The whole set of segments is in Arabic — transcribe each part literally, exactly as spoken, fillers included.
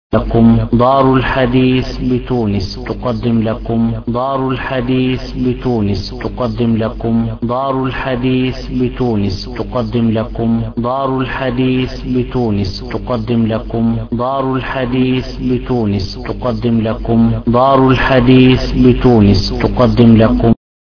لكم دار الحديث بتونس تقدم لكم دار الحديث بتونس تقدم لكم دار الحديث بتونس تقدم لكم دار الحديث بتونس تقدم لكم دار الحديث بتونس تقدم لكم دار الحديث بتونس تقدم لكم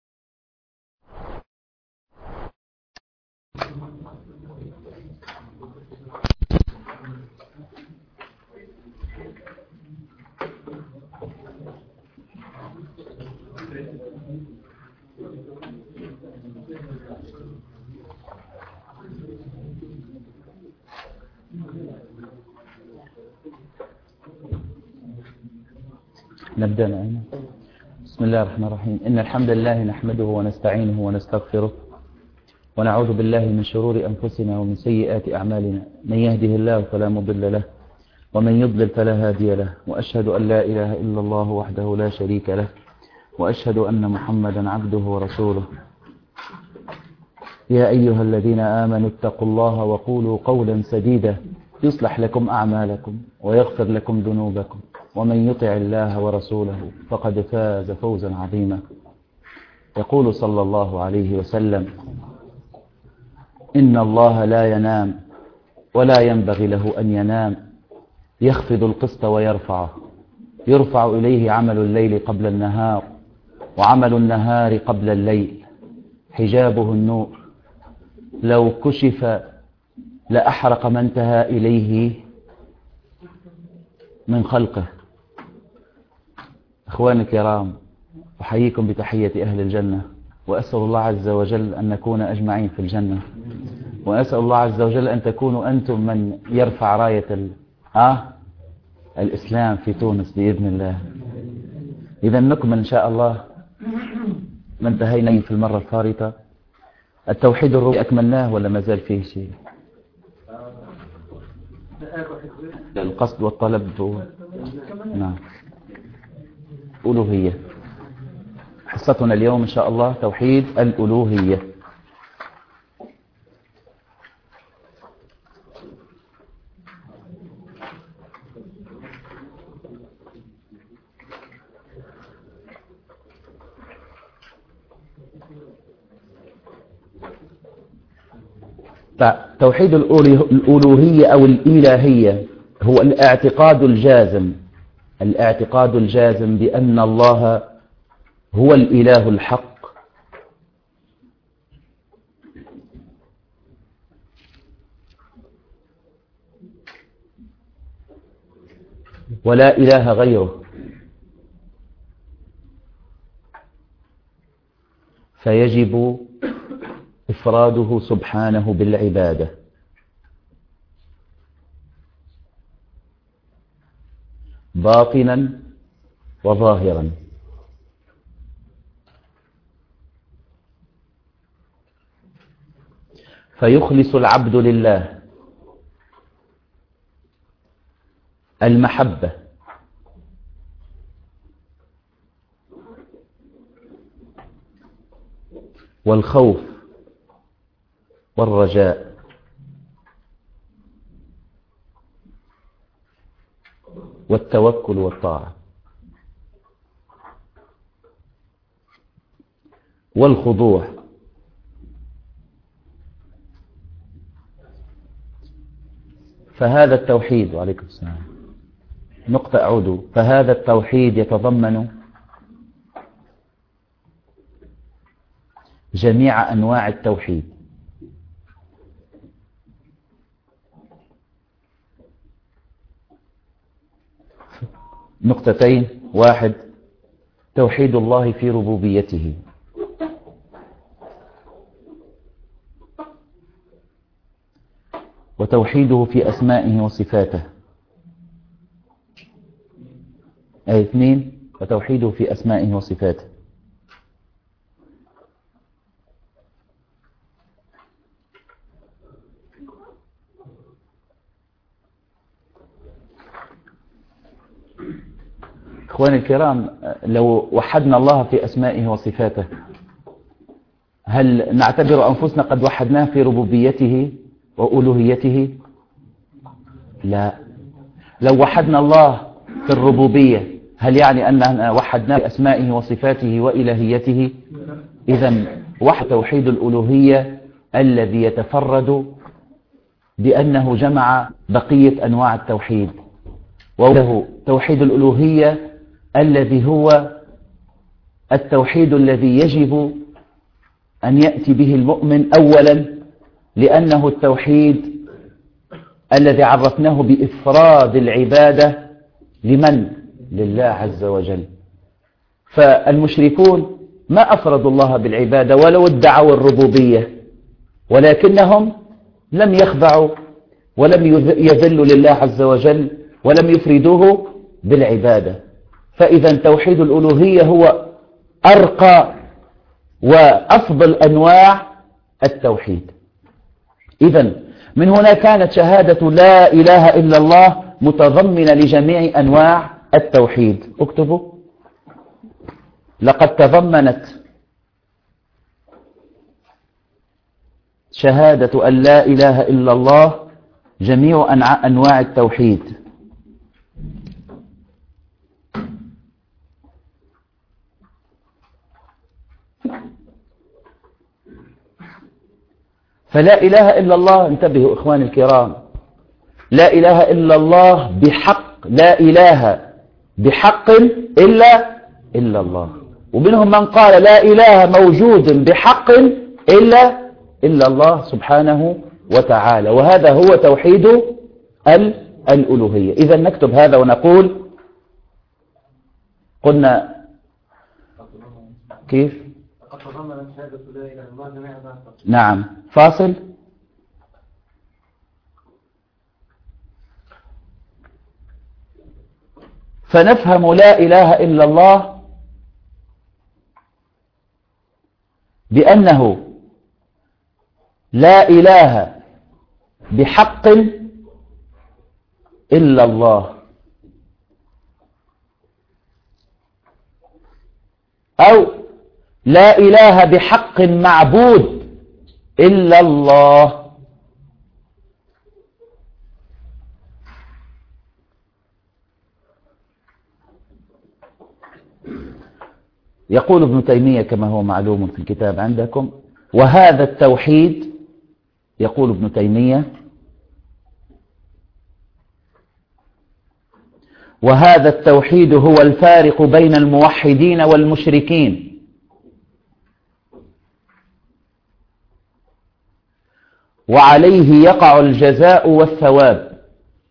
نبدأ معنا. بسم الله الرحمن الرحيم. إن الحمد لله نحمده ونستعينه ونستغفره ونعوذ بالله من شرور أنفسنا ومن سيئات أعمالنا. من يهده الله فلا مضل له ومن يضلل فلا هادي له، وأشهد أن لا إله إلا الله وحده لا شريك له، وأشهد أن محمدا عبده ورسوله. يا أيها الذين آمنوا اتقوا الله وقولوا قولا سديدا يصلح لكم أعمالكم ويغفر لكم ذنوبكم، ومن يطع الله ورسوله فقد فاز فوزا عظيما. يقول صلى الله عليه وسلم: إن الله لا ينام ولا ينبغي له أن ينام، يخفض القسط ويرفعه، يرفع إليه عمل الليل قبل النهار وعمل النهار قبل الليل، حجابه النور، لو كشف لأحرق ما انتهى إليه من خلقه. أخواني الكرام، أحييكم بتحية أهل الجنة، وأسأل الله عز وجل أن نكون أجمعين في الجنة، وأسأل الله عز وجل أن تكونوا أنتم من يرفع راية ال... آه؟ الإسلام في تونس بإذن الله. إذا نكمل إن شاء الله ما انتهينا في المرة الفارطة. التوحيد الربوبي أكملناه ولا ما زال فيه شيء؟ القصد والطلب و... نعم. ألوهية. حصتنا اليوم إن شاء الله توحيد الألوهية. توحيد الألوهية أو الإلهية هو الاعتقاد الجازم الاعتقاد الجازم بأن الله هو الإله الحق، ولا إله غيره، فيجب إفراده سبحانه بالعبادة، باطنا وظاهرا. فيخلص العبد لله المحبة والخوف والرجاء والتوكل والطاعة والخضوع. فهذا التوحيد، وعليكم السلام، نقطة أعود، فهذا التوحيد يتضمن جميع أنواع التوحيد. نقطتين: واحد، توحيد الله في ربوبيته، وتوحيده في أسمائه وصفاته. أي اثنين، وتوحيده في أسمائه وصفاته. إخواني الكرام، لو وحدنا الله في أسمائه وصفاته، هل نعتبر أنفسنا قد وحدناه في ربوبيته وألوهيته؟ لا، لو وحدنا الله في الربوبية هل يعني أننا وحدنا بأسمائه وصفاته وإلهيته؟ إذن وحد توحيد الألوهية الذي يتفرد بأنه جمع بقية أنواع التوحيد، وله توحيد الألوهية الذي هو التوحيد الذي يجب أن يأتي به المؤمن أولا، لأنه التوحيد الذي عرفناه بإفراد العبادة لمن؟ لله عز وجل. فالمشركون ما أفردوا الله بالعبادة ولو ادعوا الربوبية، ولكنهم لم يخضعوا ولم يذلوا لله عز وجل ولم يفردوه بالعبادة. فإذا توحيد الألوهية هو أرقى وأفضل أنواع التوحيد. إذن من هنا كانت شهادة لا إله إلا الله متضمنة لجميع أنواع التوحيد. اكتبوا: لقد تضمنت شهادة أن لا إله إلا الله جميع أنواع التوحيد. فلا إله إلا الله، انتبهوا إخواني الكرام، لا إله إلا الله بحق، لا إله بحق إلا إلا الله. ومنهم من قال لا إله موجود بحق إلا إلا الله سبحانه وتعالى، وهذا هو توحيد الألوهية. إذا نكتب هذا ونقول قلنا كيف؟ نعم. فاصل. فنفهم لا إله إلا الله بأنه لا إله بحق إلا الله، أو لا إله بحق معبود إلا الله. يقول ابن تيمية كما هو معلوم في الكتاب عندكم: وهذا التوحيد، يقول ابن تيمية، وهذا التوحيد هو الفارق بين الموحدين والمشركين، وعليه يقع الجزاء والثواب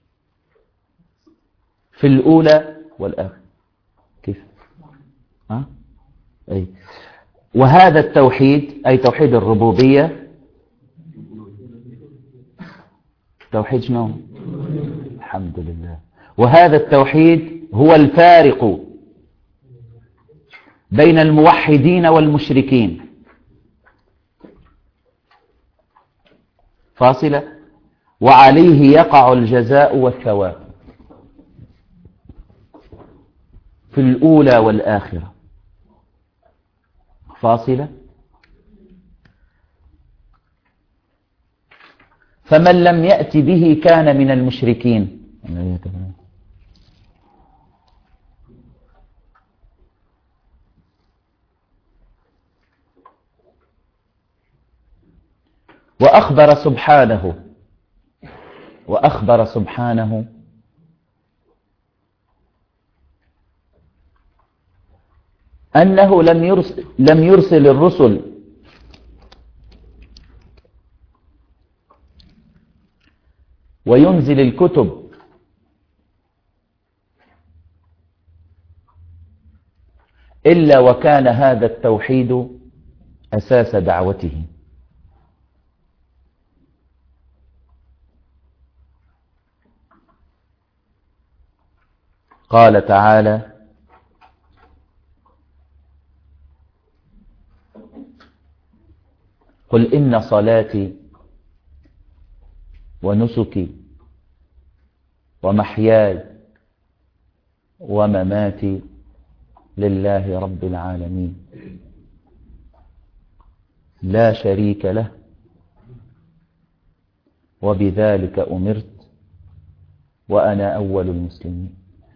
في الأولى والآخرة. كيف؟ ها؟ أي. وهذا التوحيد أي توحيد الربوبية، توحيد شنو؟ الحمد لله. وهذا التوحيد هو الفارق بين الموحدين والمشركين. فاصلة. وعليه يقع الجزاء والثواب في الأولى والآخرة. فاصلة. فمن لم يأتي به كان من المشركين. وأخبر سبحانه وأخبر سبحانه أنه لم يرسل, لم يرسل الرسل وينزل الكتب إلا وكان هذا التوحيد أساس دعوته. قال تعالى: قل إن صلاتي ونسكي ومحياي ومماتي لله رب العالمين لا شريك له وبذلك أمرت وأنا أول المسلمين.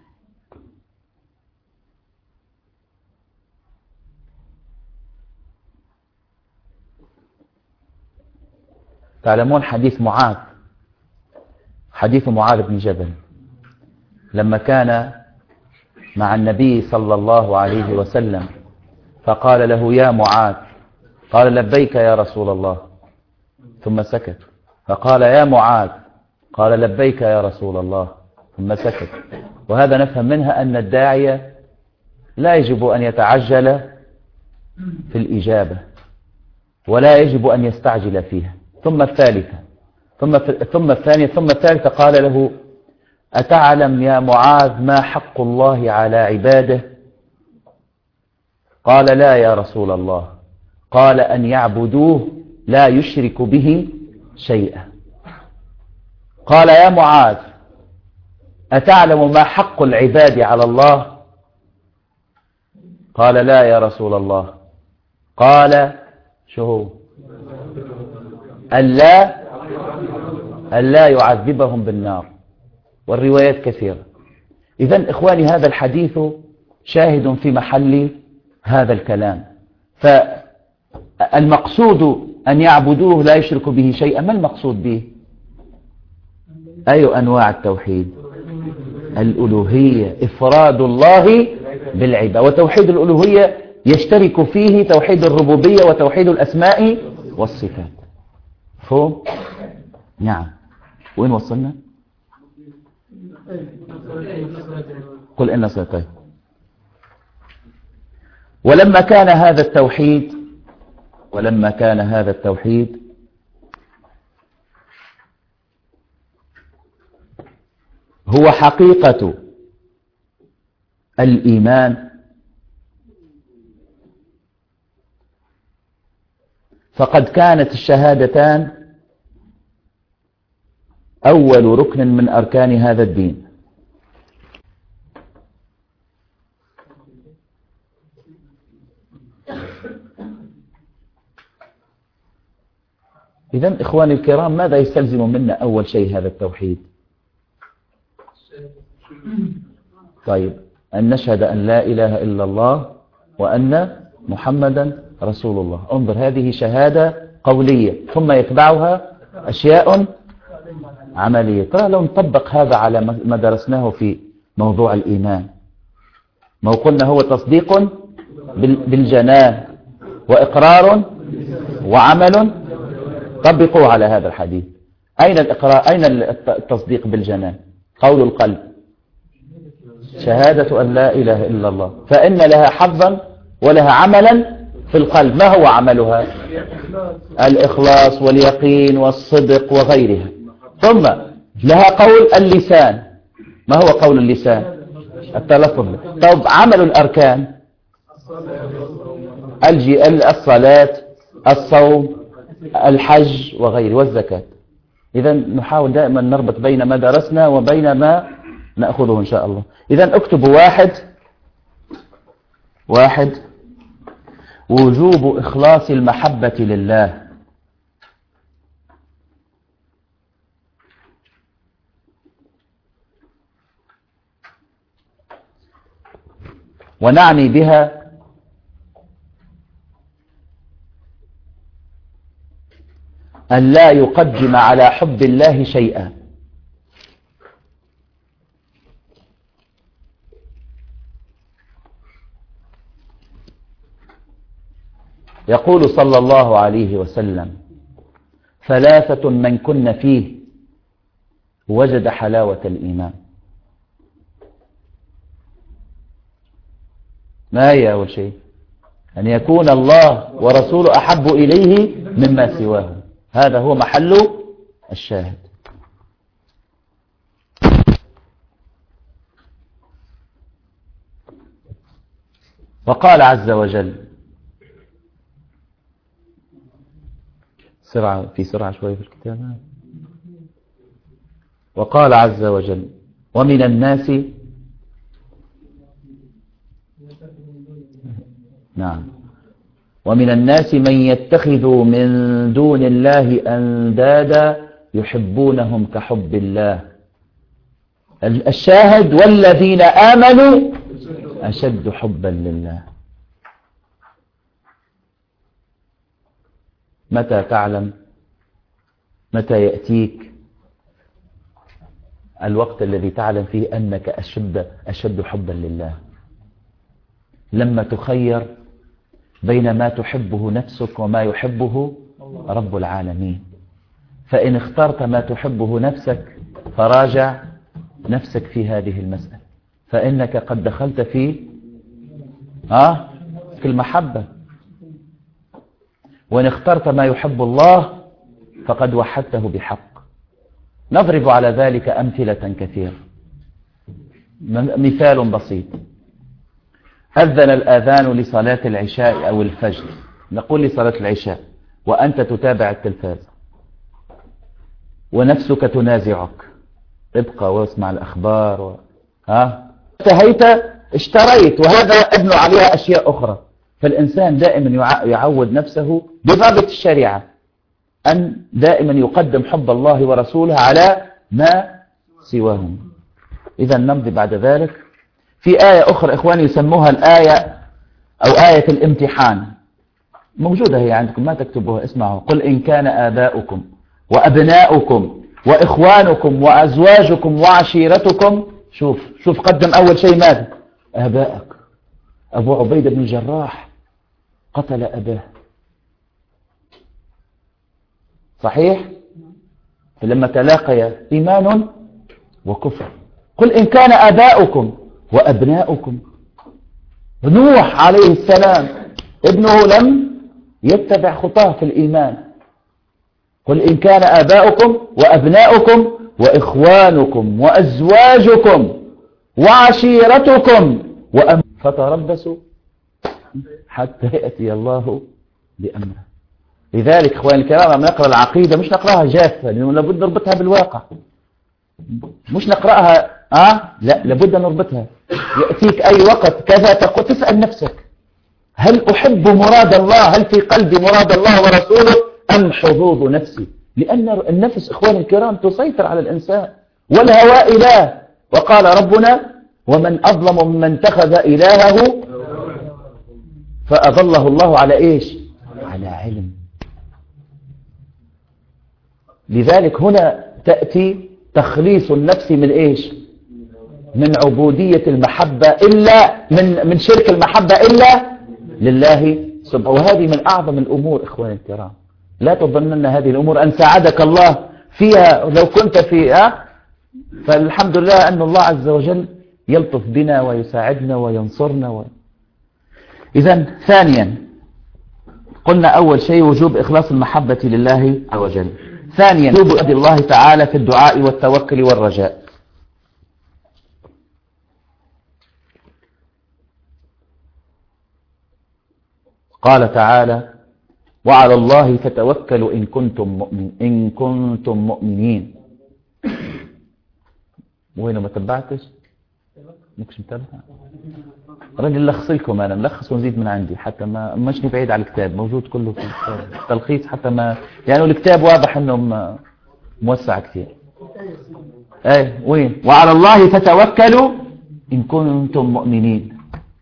تعلمون حديث معاذ، حديث معاذ بن جبل لما كان مع النبي صلى الله عليه وسلم فقال له يا معاذ، قال لبيك يا رسول الله، ثم سكت. فقال يا معاذ، قال لبيك يا رسول الله، ثم سكت. وهذا نفهم منها أن الداعية لا يجب أن يتعجل في الإجابة ولا يجب أن يستعجل فيها. ثم الثالثة ثم ثم الثانية ثم الثالثة قال له أتعلم يا معاذ ما حق الله على عباده؟ قال لا يا رسول الله. قال أن يعبدوه لا يشرك به شيئا. قال يا معاذ أتعلم ما حق العباد على الله؟ قال لا يا رسول الله. قال شو هو؟ ألا ألا يعذبهم بالنار. والروايات كثيرة. إذن إخواني هذا الحديث شاهد في محل هذا الكلام. فالمقصود أن يعبدوه لا يشركوا به شيئا. ما المقصود به؟ أي أنواع التوحيد؟ الألوهية، إفراد الله بالعبادة. وتوحيد الألوهية يشترك فيه توحيد الربوبية وتوحيد الأسماء والصفات. فهم؟ نعم. وين وصلنا؟ قل إن صلاتين. ولما كان هذا التوحيد ولما كان هذا التوحيد هو حقيقة الإيمان، فقد كانت الشهادتان أول ركن من أركان هذا الدين. إذن إخواني الكرام ماذا يستلزم منا أول شيء هذا التوحيد؟ طيب أن نشهد أن لا إله إلا الله وأن محمدا رسول الله. انظر، هذه شهادة قولية ثم يتبعها أشياء عملية. ترى لو نطبق هذا على ما درسناه في موضوع الإيمان، ما قلنا هو تصديق بالجنان وإقرار وعمل. طبقوا على هذا الحديث. أين الإقرار؟ أين التصديق بالجنان؟ قول القلب، شهادة أن لا إله إلا الله، فإن لها حظا ولها عملا في القلب. ما هو عملها؟ الإخلاص واليقين والصدق وغيرها. ثم لها قول اللسان. ما هو قول اللسان؟ التلفظ. طب عمل الأركان؟ الصلاة، الصوم، الحج وغيره، والزكاة. إذا نحاول دائما نربط بين ما درسنا وبين ما نأخذه إن شاء الله. إذا اكتبوا واحد واحد وجوب إخلاص المحبة لله. ونعني بها أن لا يقدم على حب الله شيئا. يقول صلى الله عليه وسلم ثلاثة من كن فيه وجد حلاوة الإيمان. ما هي أول شيء؟ أن يكون الله ورسوله أحب إليه مما سواه. هذا هو محل الشاهد. وقال عز وجل، سرعة في سرعة شوية في الكتاب. وقال عز وجل ومن الناس، نعم، ومن الناس من يتخذ من دون الله أندادا يحبونهم كحب الله الشاهد والذين آمنوا أشد حبا لله. متى تعلم متى يأتيك الوقت الذي تعلم فيه أنك أشد, أشد حبا لله؟ لما تخير بين ما تحبه نفسك وما يحبه رب العالمين، فإن اخترت ما تحبه نفسك فراجع نفسك في هذه المسألة، فإنك قد دخلت في آه في المحبة. وإن اخترت ما يحب الله فقد وحدته بحق. نضرب على ذلك أمثلة كثيرة. مثال بسيط: أذن الآذان لصلاة العشاء أو الفجر، نقول لصلاة العشاء وأنت تتابع التلفاز ونفسك تنازعك، ابقى واسمع الأخبار و... ها انتهيت اشتريت، وهذا ابنوا عليها أشياء أخرى. فالإنسان دائما يعود نفسه بضابط الشريعة أن دائما يقدم حب الله ورسوله على ما سواهم. إذا نمضي بعد ذلك في آية أخرى إخواني يسموها الآية أو آية الامتحان، موجودة هي عندكم ما تكتبوها. اسمعوا: قل إن كان آباؤكم وأبناؤكم وإخوانكم وأزواجكم وعشيرتكم. شوف شوف قدم أول شيء ماذا؟ آبائك. أبو عبيدة بن الجراح قتل أباه، صحيح؟ فلما تلاقي إيمان وكفر. قل إن كان آباؤكم وأبناؤكم. نوح عليه السلام ابنه لم يتبع خطاه في الإيمان. قل إن كان آباؤكم وأبناؤكم وإخوانكم وأزواجكم وعشيرتكم وأم فتربصوا حتى يأتي الله بأمره. لذلك إخواني الكرام لما نقرأ العقيدة مش نقرأها جافة، لأنه لابد نربطها بالواقع، مش نقرأها آه لا لابد نربطها. يأتيك أي وقت كذا تقول تسأل نفسك: هل أحب مراد الله؟ هل في قلبي مراد الله ورسوله أم حظوظ نفسي؟ لأن النفس إخواني الكرام تسيطر على الإنسان، والهوى إله. وقال ربنا: ومن أظلم ممن اتخذ إلهه فأضله الله على إيش؟ على علم. لذلك هنا تأتي تخليص النفس من إيش؟ من عبودية المحبة إلا من من شرك المحبة إلا لله سبحانه. وهذه من أعظم الأمور إخواني الكرام. لا تظنن هذه الأمور أن ساعدك الله فيها لو كنت فيها، فالحمد لله أن الله عز وجل يلطف بنا ويساعدنا وينصرنا و... إذن ثانيا قلنا أول شيء وجوب إخلاص المحبة لله عز وجل. ثانيا وجوب يد الله تعالى في الدعاء والتوكل والرجاء. قال تعالى: وعلى الله فتوكلوا إن كنتم مؤمن إن كنتم مؤمنين. وين ما تبعتش مش متابع راجل لخص لكم، انا ملخص ونزيد من عندي حتى ما مشني بعيد على الكتاب، موجود كله في التلخيص حتى ما يعني الكتاب واضح انه موسع كثير. ايه وين؟ وعلى الله فتوكلوا إن كنتم مؤمنين.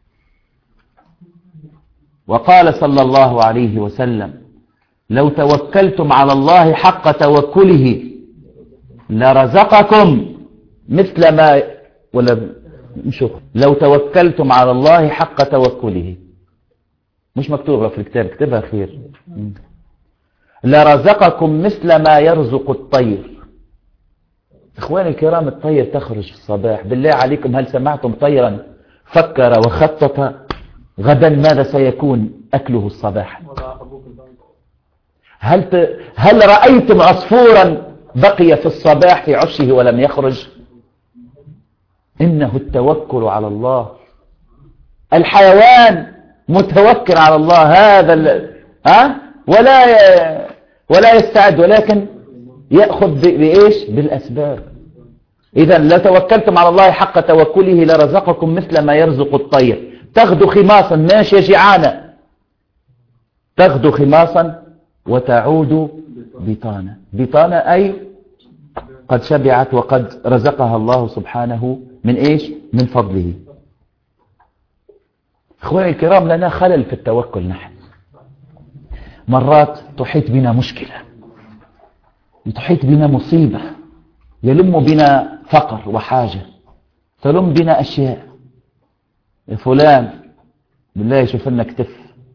وقال صلى الله عليه وسلم: لو توكلتم على الله حق توكله لرزقكم مثل ما ولا مش لو توكلتم على الله حق توكله، مش مكتوبة في الكتاب، اكتبها خير، لرزقكم مثل ما يرزق الطير. اخواني الكرام الطير تخرج في الصباح، بالله عليكم هل سمعتم طيرا فكر وخطط غدا ماذا سيكون أكله الصباح؟ هل ت... هل رأيتم عصفورا بقي في الصباح في عشه ولم يخرج؟ إنه التوكل على الله. الحيوان متوكل على الله هذا ال... ها ولا ي... ولا يستعد، ولكن يأخذ ب... بإيش؟ بالأسباب. إذا لو توكلتم على الله حق توكله لرزقكم مثل ما يرزق الطير. تغدو خماصا ماشية جعانة، تغدو خماصا وتعود بطانة. بطانة أي قد شبعت وقد رزقها الله سبحانه من إيش؟ من فضله. إخواني الكرام، لنا خلل في التوكل. نحن مرات تحيط بنا مشكلة، تحيط بنا مصيبة، يلم بنا فقر وحاجة، تلم بنا أشياء. يا فلان بالله يشوف لنا كتف،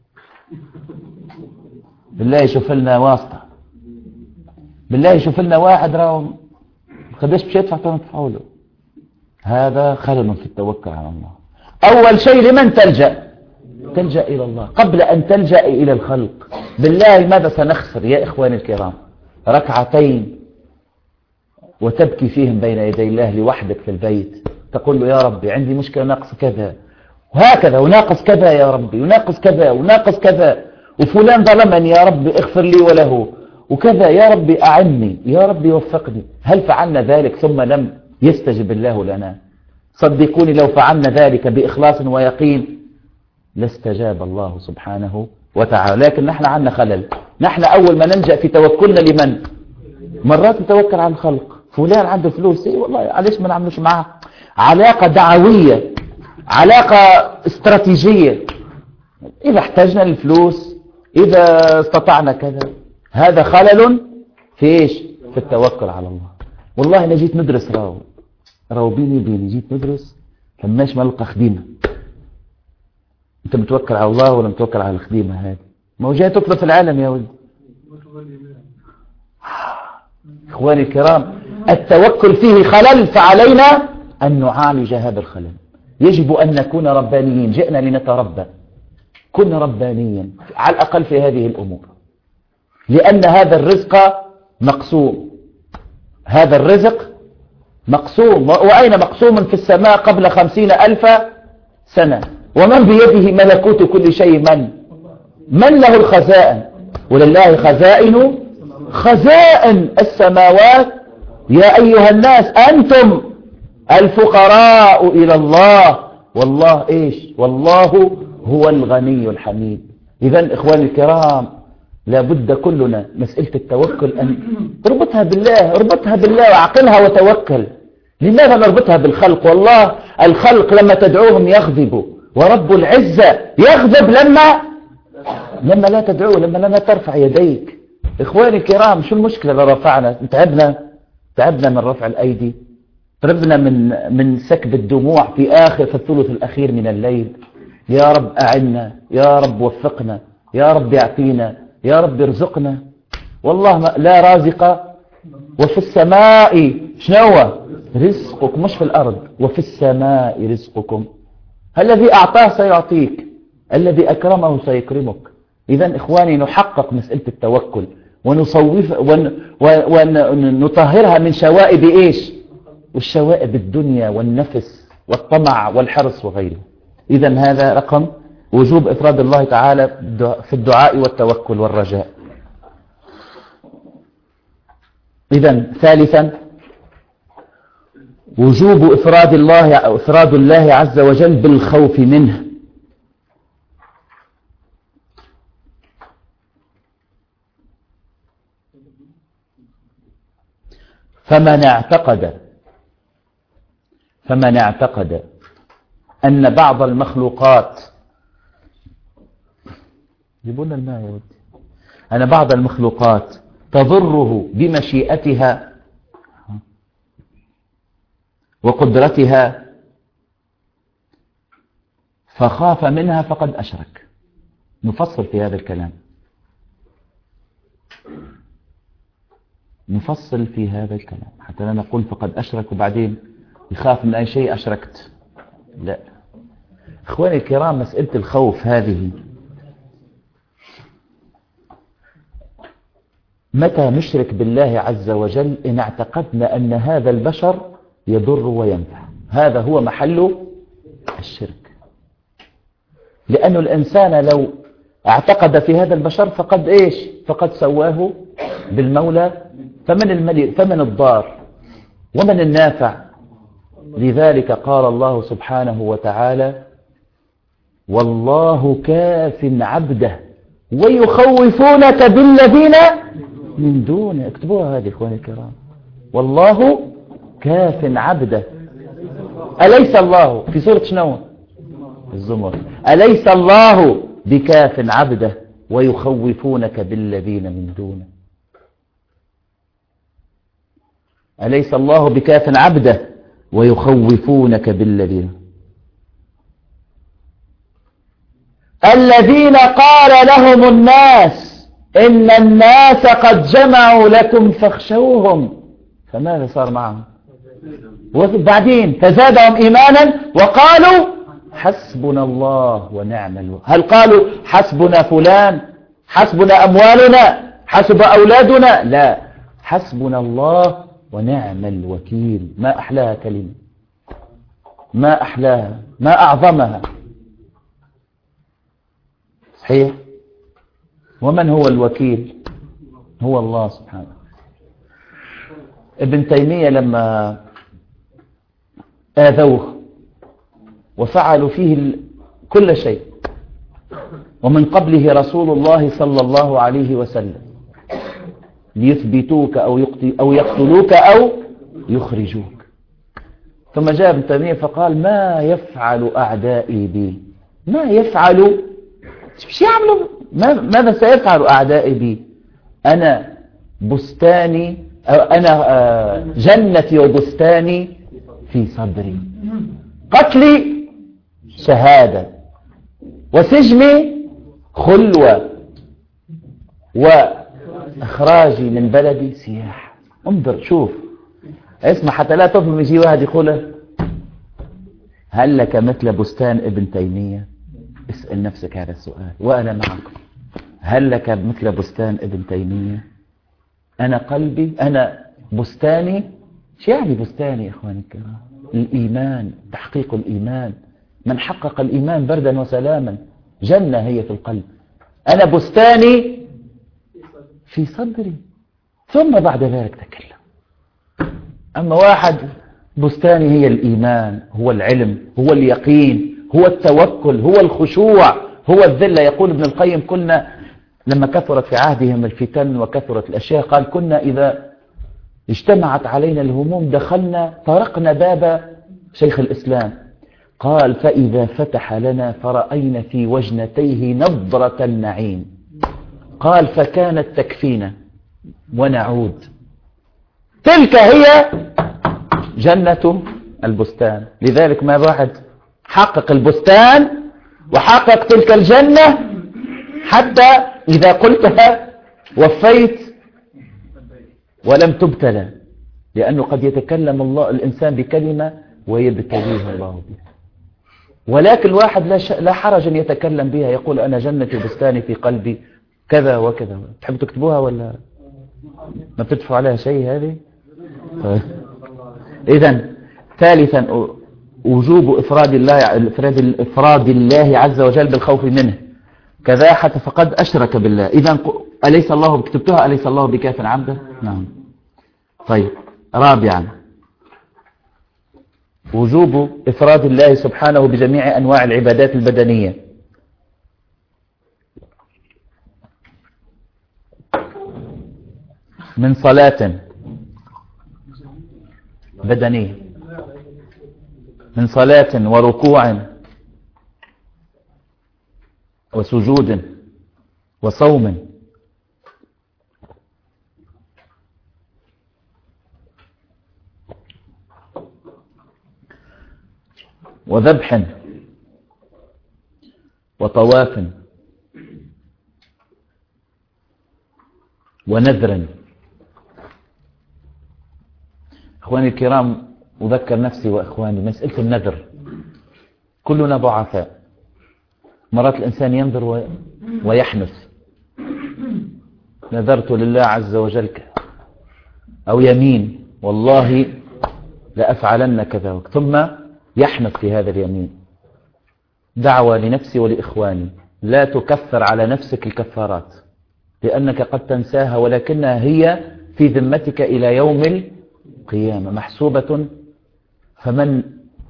بالله يشوف لنا واسطة، بالله يشوف لنا واحد راهو قداش باش يدفع تدفعوا له. هذا خلل في التوكل على الله. أول شيء لمن تلجأ؟ تلجأ إلى الله قبل أن تلجأ إلى الخلق. بالله ماذا سنخسر يا إخواني الكرام؟ ركعتين وتبكي فيهم بين يدي الله لوحدك في البيت، تقول له يا ربي عندي مشكلة ناقص كذا وهكذا، وناقص كذا يا ربي، وناقص كذا وناقص كذا، وفلان ظلمني يا ربي اغفر لي وله، وكذا يا ربي أعني، يا ربي وفقني. هل فعلنا ذلك ثم لم يستجب الله لنا؟ صدقوني لو فعلنا ذلك بإخلاص ويقين لاستجاب الله سبحانه وتعالى. لكن نحن عندنا خلل. نحن أول ما نلجأ في توكلنا لمن؟ مرات نتوكل على الخلق. فلان عنده فلوس، إيه والله علاش ما نعملوش معاه علاقة دعوية، علاقة استراتيجية، إذا احتاجنا الفلوس، إذا استطعنا كذا. هذا خلل في إيش؟ في التوكل على الله. والله أنا جيت ندرس راو راو بيني بيني جيت ندرس فماش ما نلقى خديمة. أنت متوكل على الله ولا متوكل على الخديمة؟ هذه ما هو جاي تطلب في العالم يا ولد. إخواني الكرام، التوكل فيه خلل، فعلينا أن نعالج هذا الخلل. يجب أن نكون ربانيين، جئنا لنتربى. كن ربانيا على الأقل في هذه الأمور، لأن هذا الرزق مقسوم. هذا الرزق مقسوم، وأين مقسوم؟ في السماء قبل خمسين ألف سنة. ومن بيده ملكوت كل شيء؟ من من له الخزائن؟ ولله خزائن خزائن السماوات. يا أيها الناس أنتم الفقراء إلى الله والله إيش؟ والله هو الغني الحميد. إذن إخواني الكرام، لابد كلنا مسألة التوكل أن اربطها بالله، اربطها بالله وعقلها وتوكل. لماذا نربطها بالخلق؟ والله الخلق لما تدعوهم يغضبوا، ورب العزة يغضب لما لما لا تدعوه، لما لما ترفع يديك. إخواني الكرام، شو المشكلة لو رفعنا؟ تعبنا تعبنا من رفع الأيدي، تعبنا من من سكب الدموع في آخر في الثلث الأخير من الليل. يا رب أعنا، يا رب وفقنا، يا رب يعطينا، يا رب ارزقنا. والله لا رازق وفي السماء شنو رزقكم، مش في الأرض، وفي السماء رزقكم. الذي أعطاه سيعطيك، الذي أكرمه سيكرمك. إذن إخواني، نحقق مسألة التوكل ونصوف ونطهرها من شوائب إيش؟ والشوائب الدنيا والنفس والطمع والحرص وغيره. إذن هذا رقم وجوب إفراد الله تعالى في الدعاء والتوكل والرجاء. إذن ثالثا، وجوب إفراد الله أو إفراد الله عز وجل بالخوف منه. فمن اعتقد فمن اعتقد أن بعض المخلوقات يقولنا الماء يا ودي أن بعض المخلوقات تضره بمشيئتها وقدرتها فخاف منها فقد أشرك. نفصل في هذا الكلام، نفصل في هذا الكلام حتى لا نقول فقد أشرك وبعدين يخاف من أي شيء أشركت. لا إخواني الكرام، مسألة الخوف هذه متى نشرك بالله عز وجل؟ إن اعتقدنا أن هذا البشر يضر وينفع، هذا هو محل الشرك. لأن الإنسان لو اعتقد في هذا البشر فقد إيش؟ فقد سواه بالمولى. فمن الملك؟ فمن الضار ومن النافع؟ لذلك قال الله سبحانه وتعالى: والله كاف عبده ويخوفونك بالذين من دونه. اكتبوها هذه إخواني الكرام، والله كاف عبده. أليس الله في سورة شنو؟ الزمر. أليس الله بكاف عبده ويخوفونك بالذين من دونه. أليس الله بكاف عبده ويخوفونك بالذين الذين قال لهم الناس إن الناس قد جمعوا لكم فاخشوهم. فماذا صار معهم؟ وبعدين فزادهم إيمانا وقالوا حسبنا الله ونعم الوكيل. هل قالوا حسبنا فلان، حسبنا أموالنا، حسب أولادنا؟ لا، حسبنا الله ونعم الوكيل. ما أحلاها كلمة، ما أحلاها، ما أعظمها. صحيح. ومن هو الوكيل؟ هو الله سبحانه. ابن تيمية لما آذوه وفعلوا فيه كل شيء، ومن قبله رسول الله صلى الله عليه وسلم، ليثبتوك أو أو يقتلوك أو يخرجوك. ثم جاء ابن تيمية فقال ما يفعل أعدائي بي؟ ما يفعل؟ شو يعملوا؟ ماذا سيفعل أعدائي بي؟ أنا بستاني، أنا جنتي وبستاني في صدري، قتلي شهادة وسجني خلوة وإخراجي من بلدي سياحة. انظر شوف، اسمع حتى لا تظلم يجي واحد يقول هل لك مثل بستان ابن تيمية؟ اسأل نفسك هذا السؤال وأنا معكم. هل لك مثل بستان ابن تيمية؟ أنا قلبي، أنا بستاني. شو يعني بستاني يا إخواني الكرام؟ الإيمان، تحقيق الإيمان. من حقق الإيمان بردا وسلاما جنة هي في القلب. أنا بستاني في صدري، ثم بعد ذلك تكلم. أما واحد بستاني هي الإيمان، هو العلم، هو اليقين، هو التوكل، هو الخشوع، هو الذلة. يقول ابن القيم كنا لما كثرت في عهدهم الفتن وكثرت الأشياء، قال كنا إذا اجتمعت علينا الهموم دخلنا طرقنا باب شيخ الإسلام، قال فإذا فتح لنا فرأينا في وجنتيه نظرة النعيم، قال فكانت تكفينا ونعود. تلك هي جنة البستان. لذلك ما واحد حقق البستان وحقق تلك الجنة حتى إذا قلتها وفيت ولم تبتلى، لأنه قد يتكلم الله الإنسان بكلمة ويبتليه الله بها، ولكن الواحد لا, ش... لا حرج أن يتكلم بها، يقول أنا جنتي وبستاني في قلبي كذا وكذا. تحبوا تكتبوها ولا ما بتدفعوا عليها شيء هذه؟ طيب. إذن ثالثا وجوب إفراد الله إفراد إفراد الله عز وجل بالخوف منه، كذا حتى فقد أشرك بالله. إذن أليس الله، كتبتها أليس الله بكاف عبده؟ نعم. طيب. رابعا وجوب إفراد الله سبحانه بجميع أنواع العبادات البدنية، من صلاة بدنية، من صلاة وركوع وسجود وصوم وذبح وطواف ونذر. اخواني الكرام، اذكر نفسي واخواني مسألة النذر، كلنا ضعفاء. مرات الانسان ينذر ويحنث، نذرت لله عز وجل او يمين والله لأفعلن كذا وكذا، ثم يحنث في هذا اليمين. دعوة لنفسي ولإخواني، لا تكفر على نفسك الكفارات لأنك قد تنساها، ولكنها هي في ذمتك إلى يوم القيامة محسوبة. فمن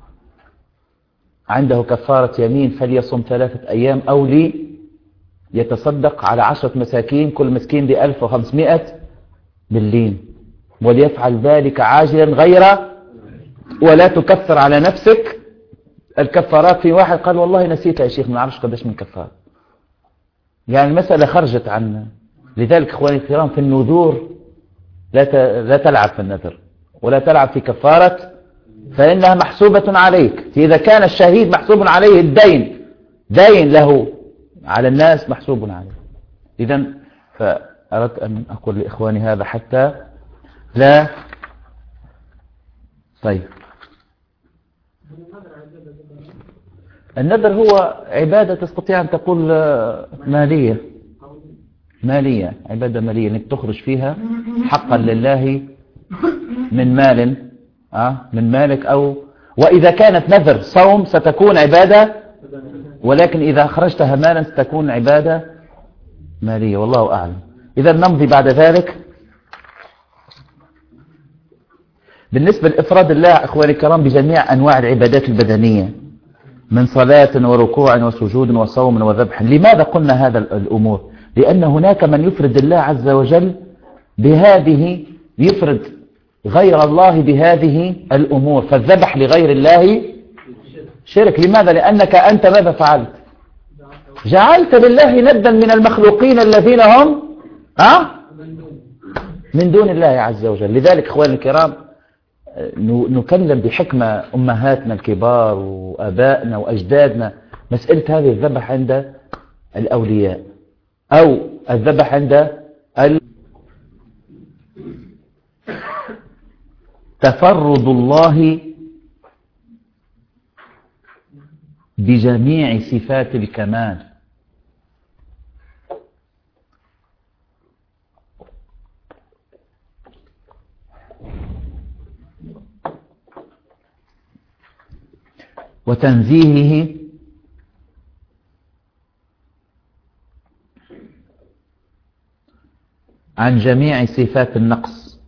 عنده كفارة يمين فليصم ثلاثة أيام أو لي يتصدق على عشرة مساكين، كل مسكين بألف وخمسمائة مليم. وليفعل ذلك عاجلا غير ولا تكفر على نفسك الكفارات. في واحد قال والله نسيتها يا شيخ ما نعرفش قداش من كفارة، يعني المسألة خرجت عن. لذلك اخواني الكرام في النذور لا لا تلعب في النذر ولا تلعب في كفارة، فإنها محسوبة عليك. إذا كان الشهيد محسوب عليه الدين، دين له على الناس محسوب عليه. إذا فأردت أن أقول لإخواني هذا حتى لا. طيب النذر هو عبادة تستطيع أن تقول مالية، مالية، عبادة مالية انك تخرج فيها حقا لله من مال آه من مالك. أو وإذا كانت نذر صوم ستكون عبادة، ولكن إذا خرجتها مالا ستكون عبادة مالية، والله أعلم. إذا نمضي بعد ذلك. بالنسبة لإفراد الله أخواني الكرام بجميع أنواع العبادات البدنية من صلاة وركوع وسجود وصوم وذبح. لماذا قلنا هذا الأمور؟ لأن هناك من يفرد الله عز وجل بهذه، يفرد غير الله بهذه الأمور، فالذبح لغير الله شرك. لماذا؟ لأنك أنت ماذا فعلت؟ جعلت لله ندا من المخلوقين الذين هم أه؟ من دون الله عز وجل. لذلك إخواني الكرام نكلم بحكمة أمهاتنا الكبار وأبائنا وأجدادنا مسألة هذه الذبح عند الأولياء أو الذبح عند ال... تفرد الله بجميع صفات الكمال. وتنزيهه عن جميع صفات النقص.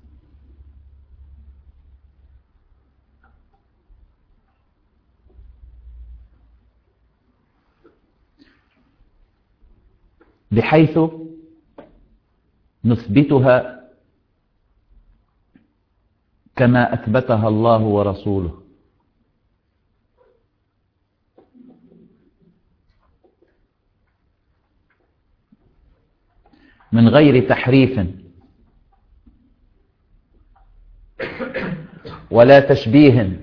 بحيث نثبتها كما أثبتها الله ورسوله، من غير تحريف ولا تشبيه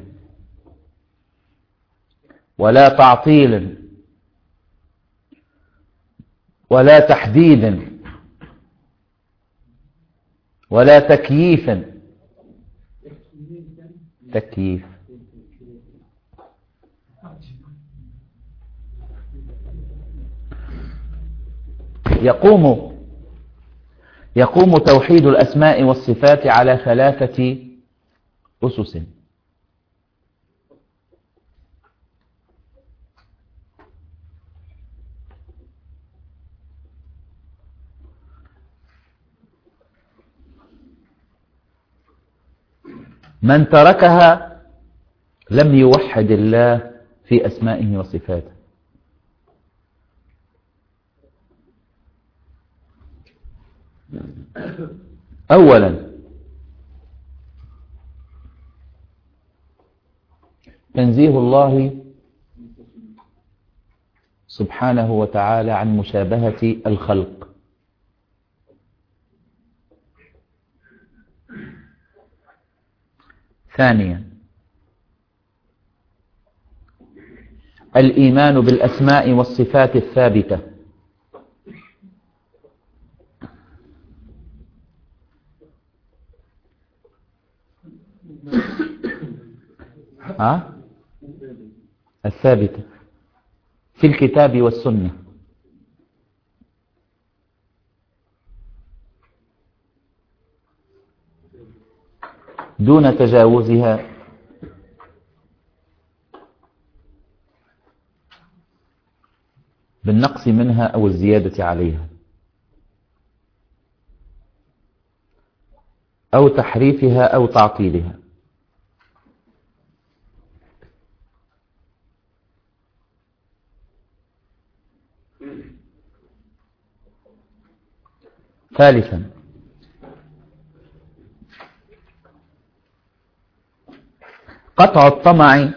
ولا تعطيل ولا تحديد ولا تكييف. تكييف يقوم يقوم توحيد الأسماء والصفات على ثلاثة أسس. من تركها لم يوحد الله في أسمائه وصفاته. أولا تنزيه الله سبحانه وتعالى عن مشابهة الخلق. ثانيا الإيمان بالأسماء والصفات الثابتة. ها؟ الثابتة في الكتاب والسنة، دون تجاوزها بالنقص منها أو الزيادة عليها أو تحريفها أو تعطيلها. ثالثا قطع الطمع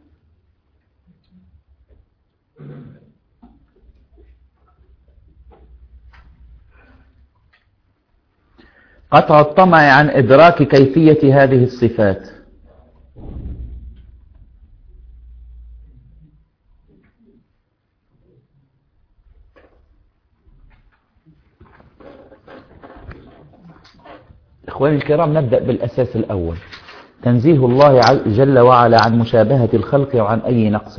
قطع الطمع عن إدراك كيفية هذه الصفات. إخواني الكرام، نبدأ بالأساس الأول، تنزيه الله جل وعلا عن مشابهة الخلق وعن أي نقص.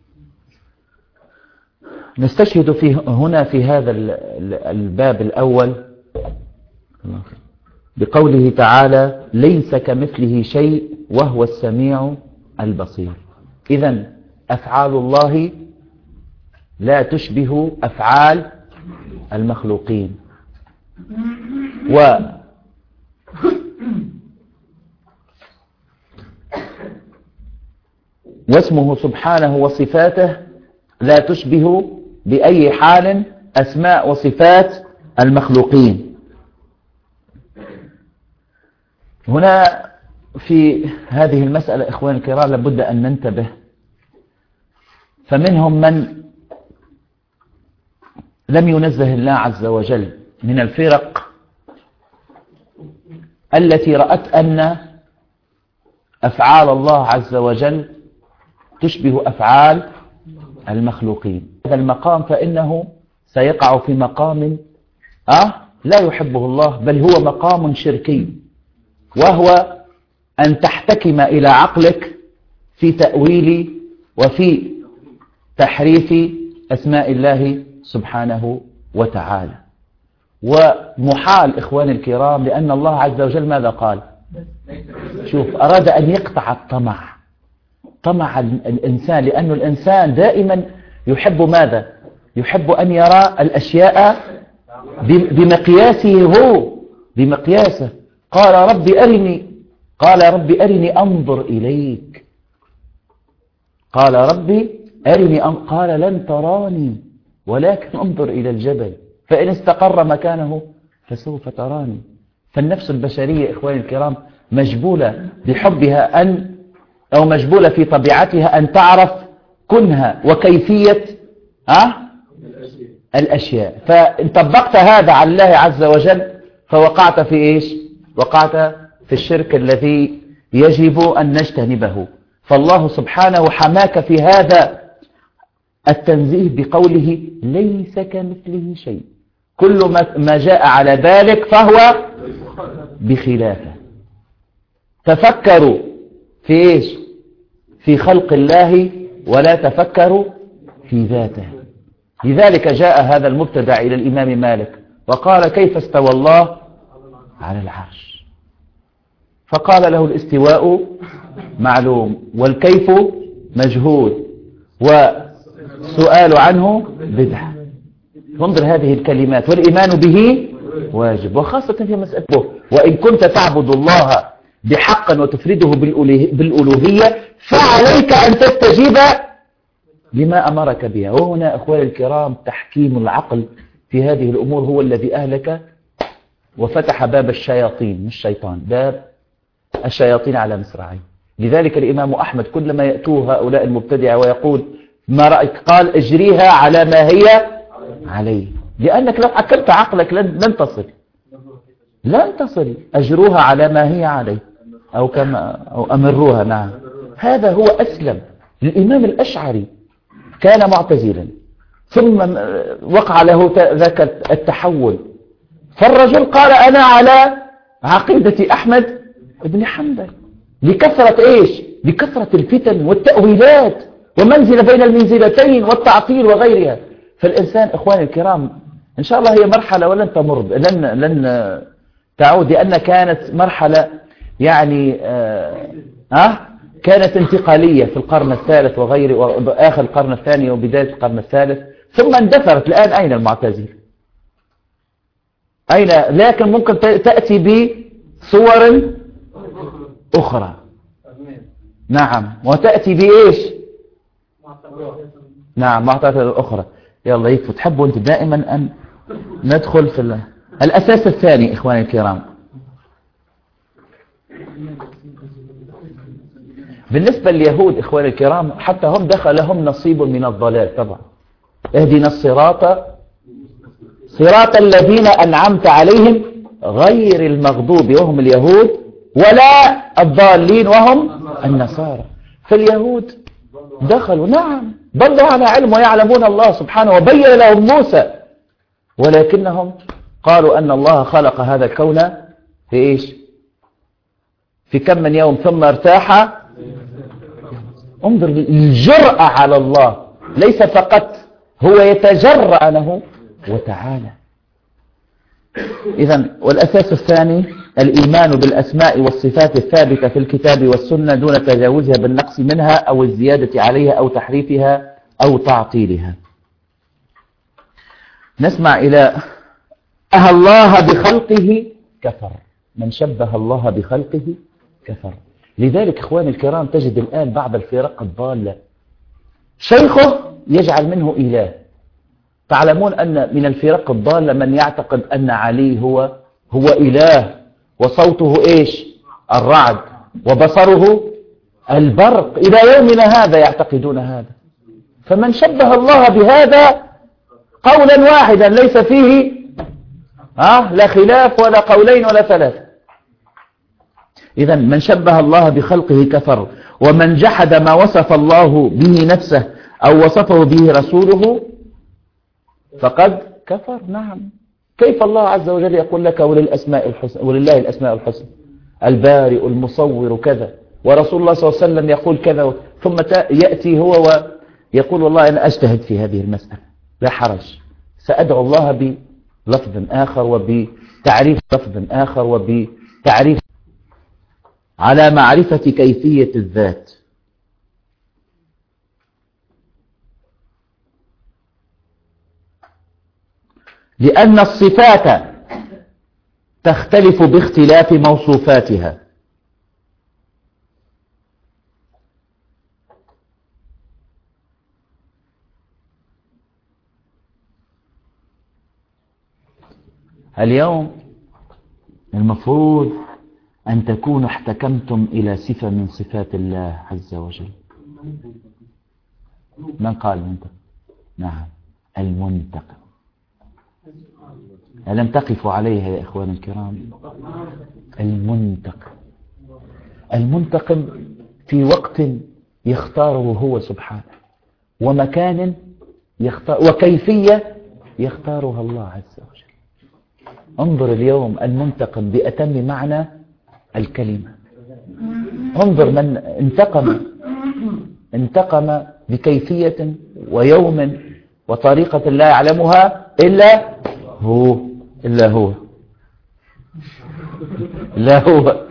نستشهد في هنا في هذا الباب الأول بقوله تعالى: ليس كمثله شيء وهو السميع البصير. إذن أفعال الله لا تشبه أفعال المخلوقين، و واسمه سبحانه وصفاته لا تشبه بأي حال أسماء وصفات المخلوقين. هنا في هذه المسألة إخواني الكرام لابد أن ننتبه، فمنهم من لم ينزه الله عز وجل من الفرق التي رأت أن أفعال الله عز وجل تشبه أفعال المخلوقين. هذا المقام فإنه سيقع في مقام أه لا يحبه الله، بل هو مقام شركي، وهو أن تحتكم إلى عقلك في تأويل وفي تحريف أسماء الله سبحانه وتعالى. ومحال إخواني الكرام، لأن الله عز وجل ماذا قال؟ شوف، أراد أن يقطع الطمع، طمع الإنسان، لأن الإنسان دائما يحب ماذا؟ يحب أن يرى الأشياء بمقياسه هو، بمقياسه. قال ربي أرني قال ربي أرني أنظر إليك قال ربي أرني أن قال لن تراني ولكن انظر إلى الجبل فإن استقر مكانه فسوف تراني. فالنفس البشرية إخواني الكرام مجبولة بحبها أن أو مجبولة في طبيعتها أن تعرف كنها وكيفية أه؟ الأشياء. فإن طبقت هذا على الله عز وجل فوقعت في إيش؟ وقعت في الشرك الذي يجب أن نجتنبه. فالله سبحانه حماك في هذا التنزيه بقوله ليس كمثله شيء، كل ما جاء على ذلك فهو بخلافه. تفكروا في إيش؟ في خلق الله ولا تفكروا في ذاته. لذلك جاء هذا المبتدع إلى الإمام مالك وقال كيف استوى الله على العرش؟ فقال له الاستواء معلوم والكيف مجهول والسؤال عنه بدعة. انظر هذه الكلمات، والإيمان به واجب، وخاصة في مسألته. وإن كنت تعبد الله بحق وتفرده بالألوهية فعليك أن تستجيب لما أمرك بها. وهنا أخواني الكرام تحكيم العقل في هذه الأمور هو الذي أهلك وفتح باب الشياطين، مش الشيطان، باب الشياطين على مصراعيه. لذلك الإمام أحمد كلما يأتوه هؤلاء المبتدعة ويقول ما رأيك؟ قال اجريها على ما هي عليه، لأنك لو حكمت عقلك لن, لن تصل لن تصل أجروها على ما هي عليه أو كما أو أمروها. نعم، هذا هو أسلم. الإمام الأشعري كان معتزلا ثم وقع له ذاك التحول، فالرجل قال أنا على عقيدة أحمد بن حنبل لكثرة إيش؟ لكثرة الفتن والتأويلات ومنزل بين المنزلتين والتعطيل وغيرها. فالإنسان إخواني الكرام إن شاء الله هي مرحلة ولن تمر، لن لن تعود، لأن كانت مرحلة يعني آه, آه كانت انتقالية في القرن الثالث وغيره وآخر القرن الثاني وبداية القرن الثالث، ثم اندثرت. الآن أين المعتزلة؟ أين؟ لكن ممكن تأتي بصور أخرى. نعم، وتأتي بإيش؟ نعم، معتزلة أخرى. يلا يكفوا، تحبوا أنت دائما أن ندخل في الله. الأساس الثاني إخواني الكرام، بالنسبة لليهود إخواني الكرام حتى هم دخل لهم نصيب من الضلال طبعا. اهدنا الصراط صراط الذين أنعمت عليهم غير المغضوب وهم اليهود ولا الضالين وهم النصارى. فاليهود دخلوا نعم ضلوا على علم ويعلمون الله سبحانه وبين لهم موسى، ولكنهم قالوا أن الله خلق هذا الكون في إيش؟ في كم من يوم ثم ارتاح. انظر الجرأة على الله، ليس فقط هو يتجرأ عنه وتعالى. إذن والأساس الثاني الإيمان بالأسماء والصفات الثابتة في الكتاب والسنة دون تجاوزها بالنقص منها أو الزيادة عليها أو تحريفها أو تعطيلها. نسمع إلى أه الله بخلقه كفر، من شبه الله بخلقه كفر. لذلك إخواني الكرام تجد الآن بعض الفرق الضالة شيخه يجعل منه إله. تعلمون أن من الفرق الضالة من يعتقد أن علي هو هو إله وصوته إيش؟ الرعد وبصره البرق. إلى يومنا هذا يعتقدون هذا. فمن شبه الله بهذا قولا واحدا ليس فيه ها لا خلاف ولا قولين ولا ثلاثة. إذن من شبه الله بخلقه كفر، ومن جحد ما وصف الله به نفسه أو وصفه به رسوله فقد كفر. نعم. كيف الله عز وجل يقول لك وللأسماء الحسنى ولله الأسماء الحسنى البارئ المصور كذا، ورسول الله صلى الله عليه وسلم يقول كذا، ثم يأتي هو ويقول والله أنا أجتهد في هذه المسألة لا حرج، سأدعو الله بلفظ آخر وبتعريف لفظ آخر وبتعريف على معرفة كيفية الذات. لأن الصفات تختلف باختلاف موصوفاتها. اليوم المفروض أن تكونوا احتكمتم إلى صفة من صفات الله عز وجل. من قال المنتقم؟ نعم المنتقم. ألم تقفوا عليها يا إخوان الكرام؟ المنتقم. المنتقم في وقت يختاره هو سبحانه، ومكان يختار، وكيفية يختارها الله عز وجل. انظر اليوم المنتقم بأتم معنى الكلمة. انظر من انتقم انتقم بكيفية ويوم وطريقة لا يعلمها إلا هو إلا هو إلا هو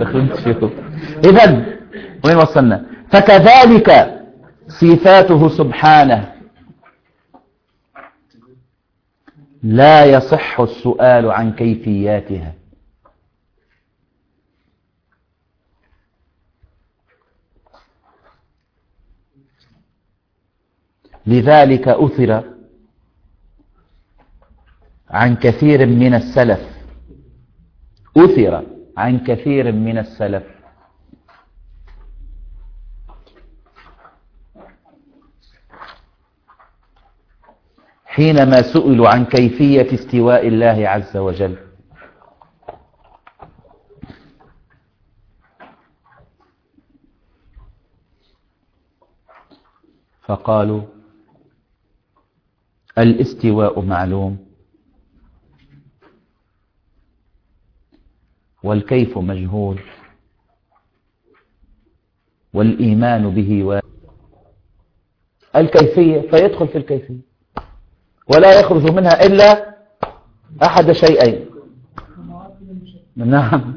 إذن وين وصلنا؟ فكذلك صفاته سبحانه لا يصح السؤال عن كيفياتها. لذلك أثر عن كثير من السلف أثر عن كثير من السلف حينما سئلوا عن كيفية استواء الله عز وجل فقالوا الاستواء معلوم والكيف مجهول والإيمان به و... الكيفية فيدخل في الكيفية ولا يخرج منها إلا أحد شيئين. نعم.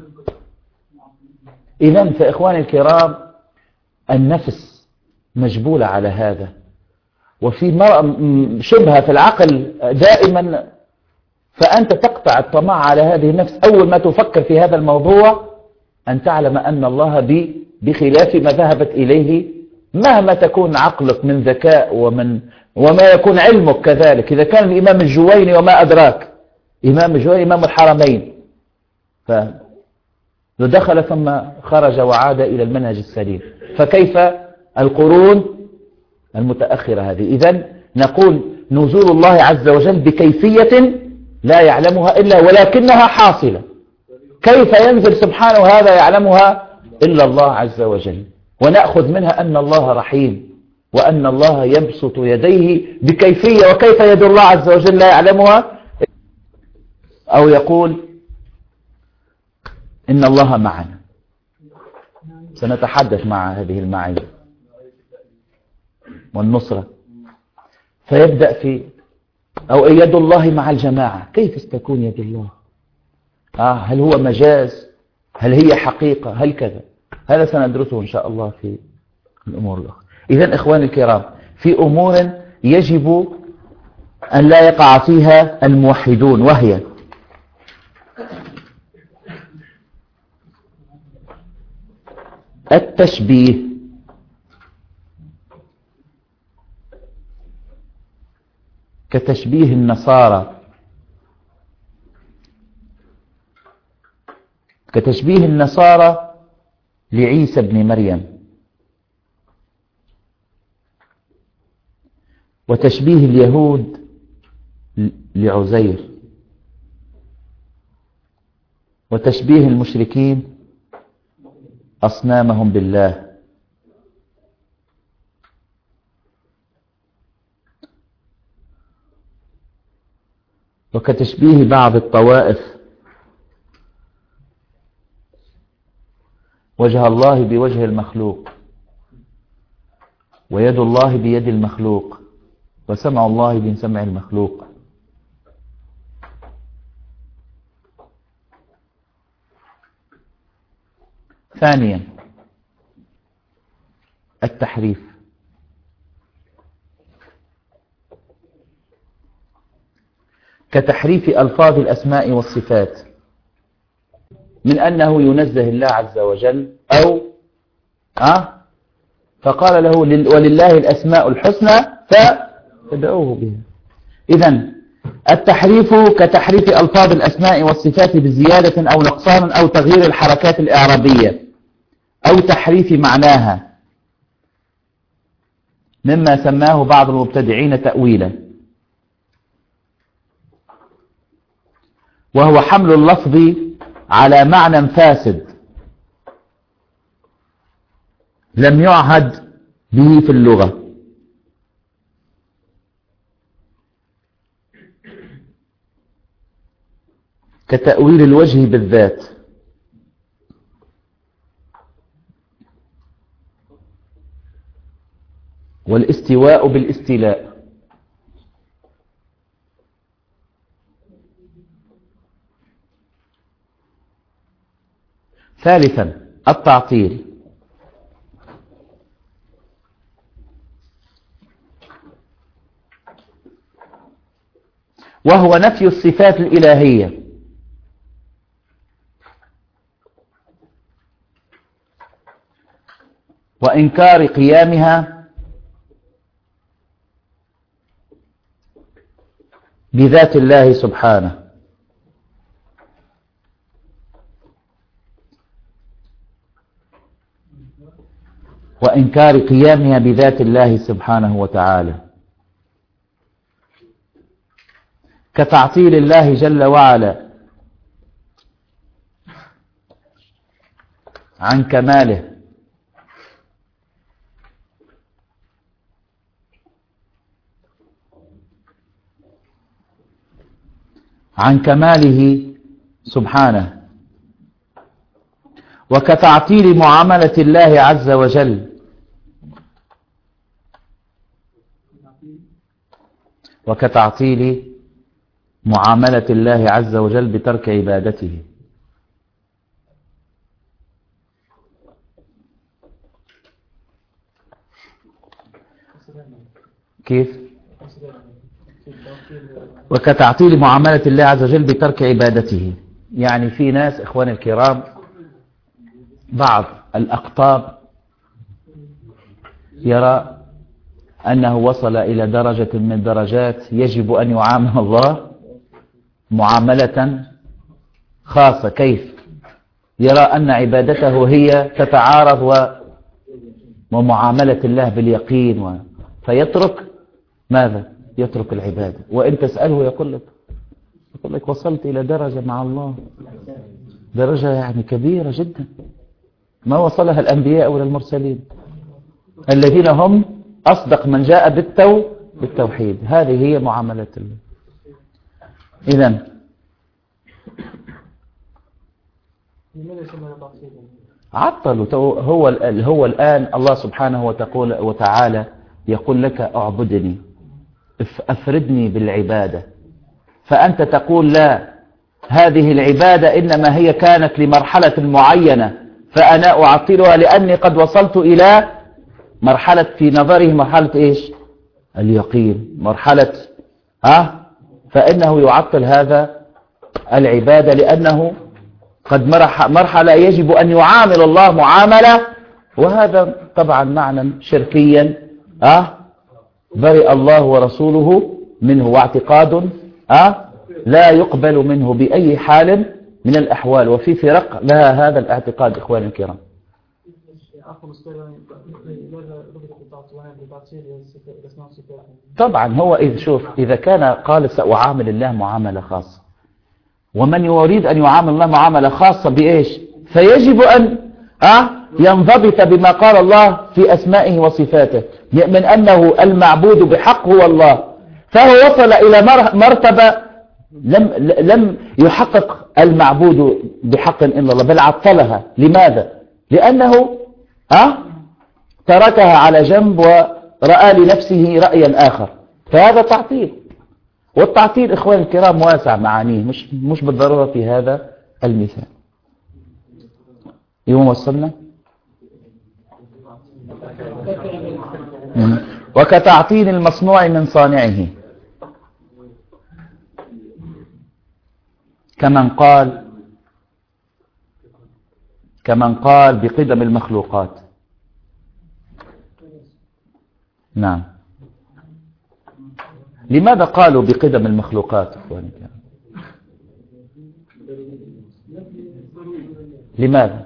إذن فإخواني الكرام النفس مجبولة على هذا، وفي شبهة في العقل دائما، فأنت تقطع الطمع على هذه النفس. أول ما تفكر في هذا الموضوع أن تعلم أن الله بخلاف ما ذهبت إليه، مهما تكون عقلك من ذكاء ومن وما يكون علمك كذلك. إذا كان الإمام الجويني وما أدراك، إمام الجويني إمام الحرمين، فدخل ثم خرج وعاد إلى المنهج السليم. فكيف القرون المتأخرة هذه؟ إذن نقول نزول الله عز وجل بكيفية لا يعلمها إلا ولكنها حاصلة. كيف ينزل سبحانه هذا يعلمها إلا الله عز وجل. ونأخذ منها أن الله رحيم وأن الله يبسط يديه بكيفية، وكيف يد الله عز وجل لا يعلمها. أو يقول إن الله معنا. سنتحدث مع هذه المعية والنصرة. فيبدأ في أو يد الله مع الجماعة. كيف ستكون يد الله؟ آه هل هو مجاز؟ هل هي حقيقة؟ هل كذا؟ هذا سندرسه إن شاء الله في الأمور الأخرى. إذن إخواني الكرام، في أمور يجب أن لا يقع فيها الموحدون، وهي التشبيه. كتشبيه النصارى كتشبيه النصارى لعيسى بن مريم، وتشبيه اليهود لعزير، وتشبيه المشركين أصنامهم بالله. وكتشبيه بعض الطوائف وجه الله بوجه المخلوق، ويد الله بيد المخلوق، وسمع الله بسمع المخلوق. ثانيا التحريف. كتحريف ألفاظ الأسماء والصفات، من أنه ينزه الله عز وجل، أو أه فقال له ولله الأسماء الحسنى فادعوه بها. إذن التحريف كتحريف ألفاظ الأسماء والصفات بزيادة أو نقصان أو تغيير الحركات الإعرابية أو تحريف معناها، مما سماه بعض المبتدعين تأويلا، وهو حمل اللفظ على معنى فاسد لم يعهد به في اللغة، كتأويل الوجه بالذات. والاستواء بالاستيلاء. ثالثا التعطيل، وهو نفي الصفات الإلهية وإنكار قيامها بذات الله سبحانه، وإنكار قيامها بذات الله سبحانه وتعالى، كتعطيل الله جل وعلا عن كماله عن كماله سبحانه، وكتعطيل معاملة الله عز وجل، وكتعطيل معاملة الله عز وجل بترك عبادته. كيف؟ وكتعطيل معاملة الله عز وجل بترك عبادته. يعني في ناس إخواني الكرام، بعض الأقطاب يرى أنه وصل إلى درجة من الدرجات يجب أن يعامل الله معاملة خاصة. كيف؟ يرى أن عبادته هي تتعارض ومعاملة الله باليقين و... فيترك ماذا؟ يترك العبادة. وإن تسأله يقول لك يقول لك وصلت إلى درجة مع الله، درجة يعني كبيرة جدا ما وصلها الأنبياء ولا المرسلين الذين هم أصدق من جاء بالتو بالتوحيد. هذه هي معاملة الله. إذن عطلوا. هو هو الآن الله سبحانه وتعالى يقول لك اعبدني، أفردني بالعبادة، فأنت تقول لا، هذه العبادة إنما هي كانت لمرحلة معينة فأنا أعطلها لأني قد وصلت إلى مرحلة في نظره مرحلة إيش؟ اليقين، مرحلة ها، فإنه يعطل هذا العبادة لأنه قد مرحلة يجب أن يعامل الله معاملة، وهذا طبعا معنى شركيا ها برئ الله ورسوله منه، واعتقاد ها لا يقبل منه بأي حال من الأحوال. وفي فرق لها هذا الاعتقاد إخواني الكرام. طبعا هو إذ شوف إذا كان قال سأعامل الله معاملة خاصة، ومن يريد أن يعامل الله معاملة خاصة بإيش؟ فيجب أن أه ينضبط بما قال الله في أسمائه وصفاته من أنه المعبود بحق هو الله. فهو وصل إلى مرتبة لم لم يحقق المعبود بحق إلا الله، بل عطلها. لماذا؟ لأنه أه تركها على جنب ورأى لنفسه رأيا آخر، فهذا تعطيل. والتعطيل إخواني الكرام واسع معانيه، مش مش بالضرورة في هذا المثال. يوم وصلنا وكتعطيل المصنوع من صانعه، كمن قال كمن قال بقدم المخلوقات. نعم، لماذا قالوا بقدم المخلوقات إخواني؟ لماذا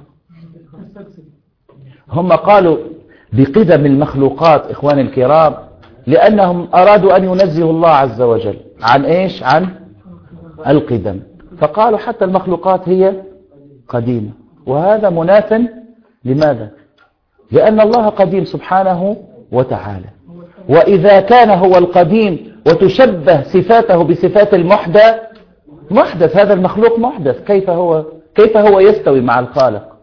هم قالوا بقدم المخلوقات إخواني الكرام؟ لأنهم أرادوا أن ينزهوا الله عز وجل عن إيش؟ عن القدم، فقالوا حتى المخلوقات هي قديمة، وهذا مناف. لماذا؟ لأن الله قديم سبحانه وتعالى، وإذا كان هو القديم وتشبه صفاته بصفات المحدث محدث، هذا المخلوق محدث، كيف هو كيف هو يستوي مع الخالق؟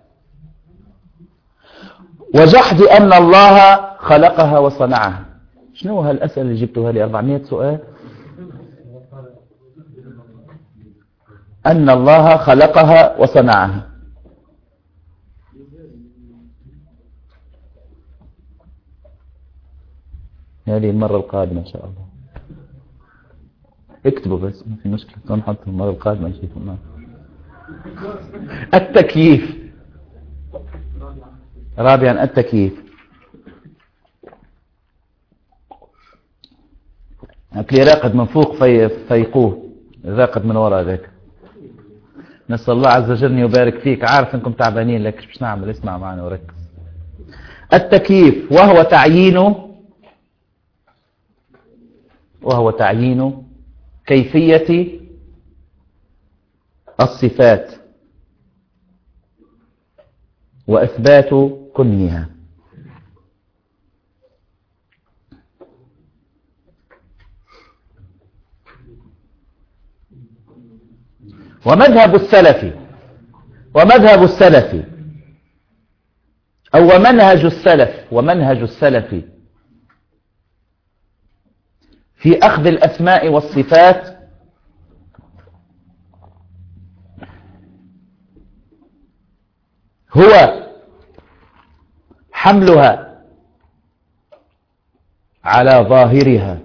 وجحد أن الله خلقها وصنعها. شنو هالأسئلة اللي جبتوها لي؟ أربعمائة سؤال. أن الله خلقها وصنعها، هذه المرة القادمة إن شاء الله. اكتبوا بس، ما في مشكلة، نحط المرة القادمة نشوف. التكييف. رابعا التكييف. هتلاقي راقد من فوق في فيقوه، راقد من وراء ذاك. نسأل الله عز وجل يبارك فيك، عارف انكم تعبانين لك مش نعمل، اسمع معنا وركز. التكييف وهو تعيينه وهو تعيين كيفية الصفات وإثبات كنها. ومذهب السلف ومذهب السلف أو ومنهج السلف ومنهج السلف في أخذ الأسماء والصفات هو حملها على ظاهرها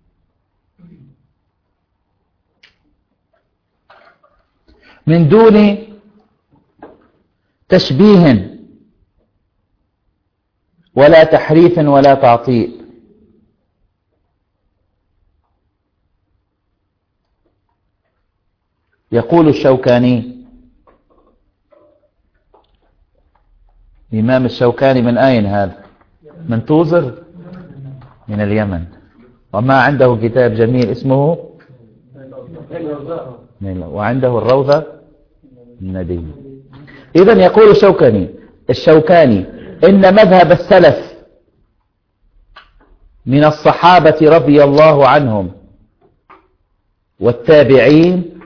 من دون تشبيه ولا تحريف ولا تعطيل. يقول الشوكاني، الإمام الشوكاني من أين هذا؟ من توزر من اليمن، وما عنده كتاب جميل اسمه وعنده الروضة الندية. إذن يقول الشوكاني الشوكاني إن مذهب السلف من الصحابة رضي الله عنهم والتابعين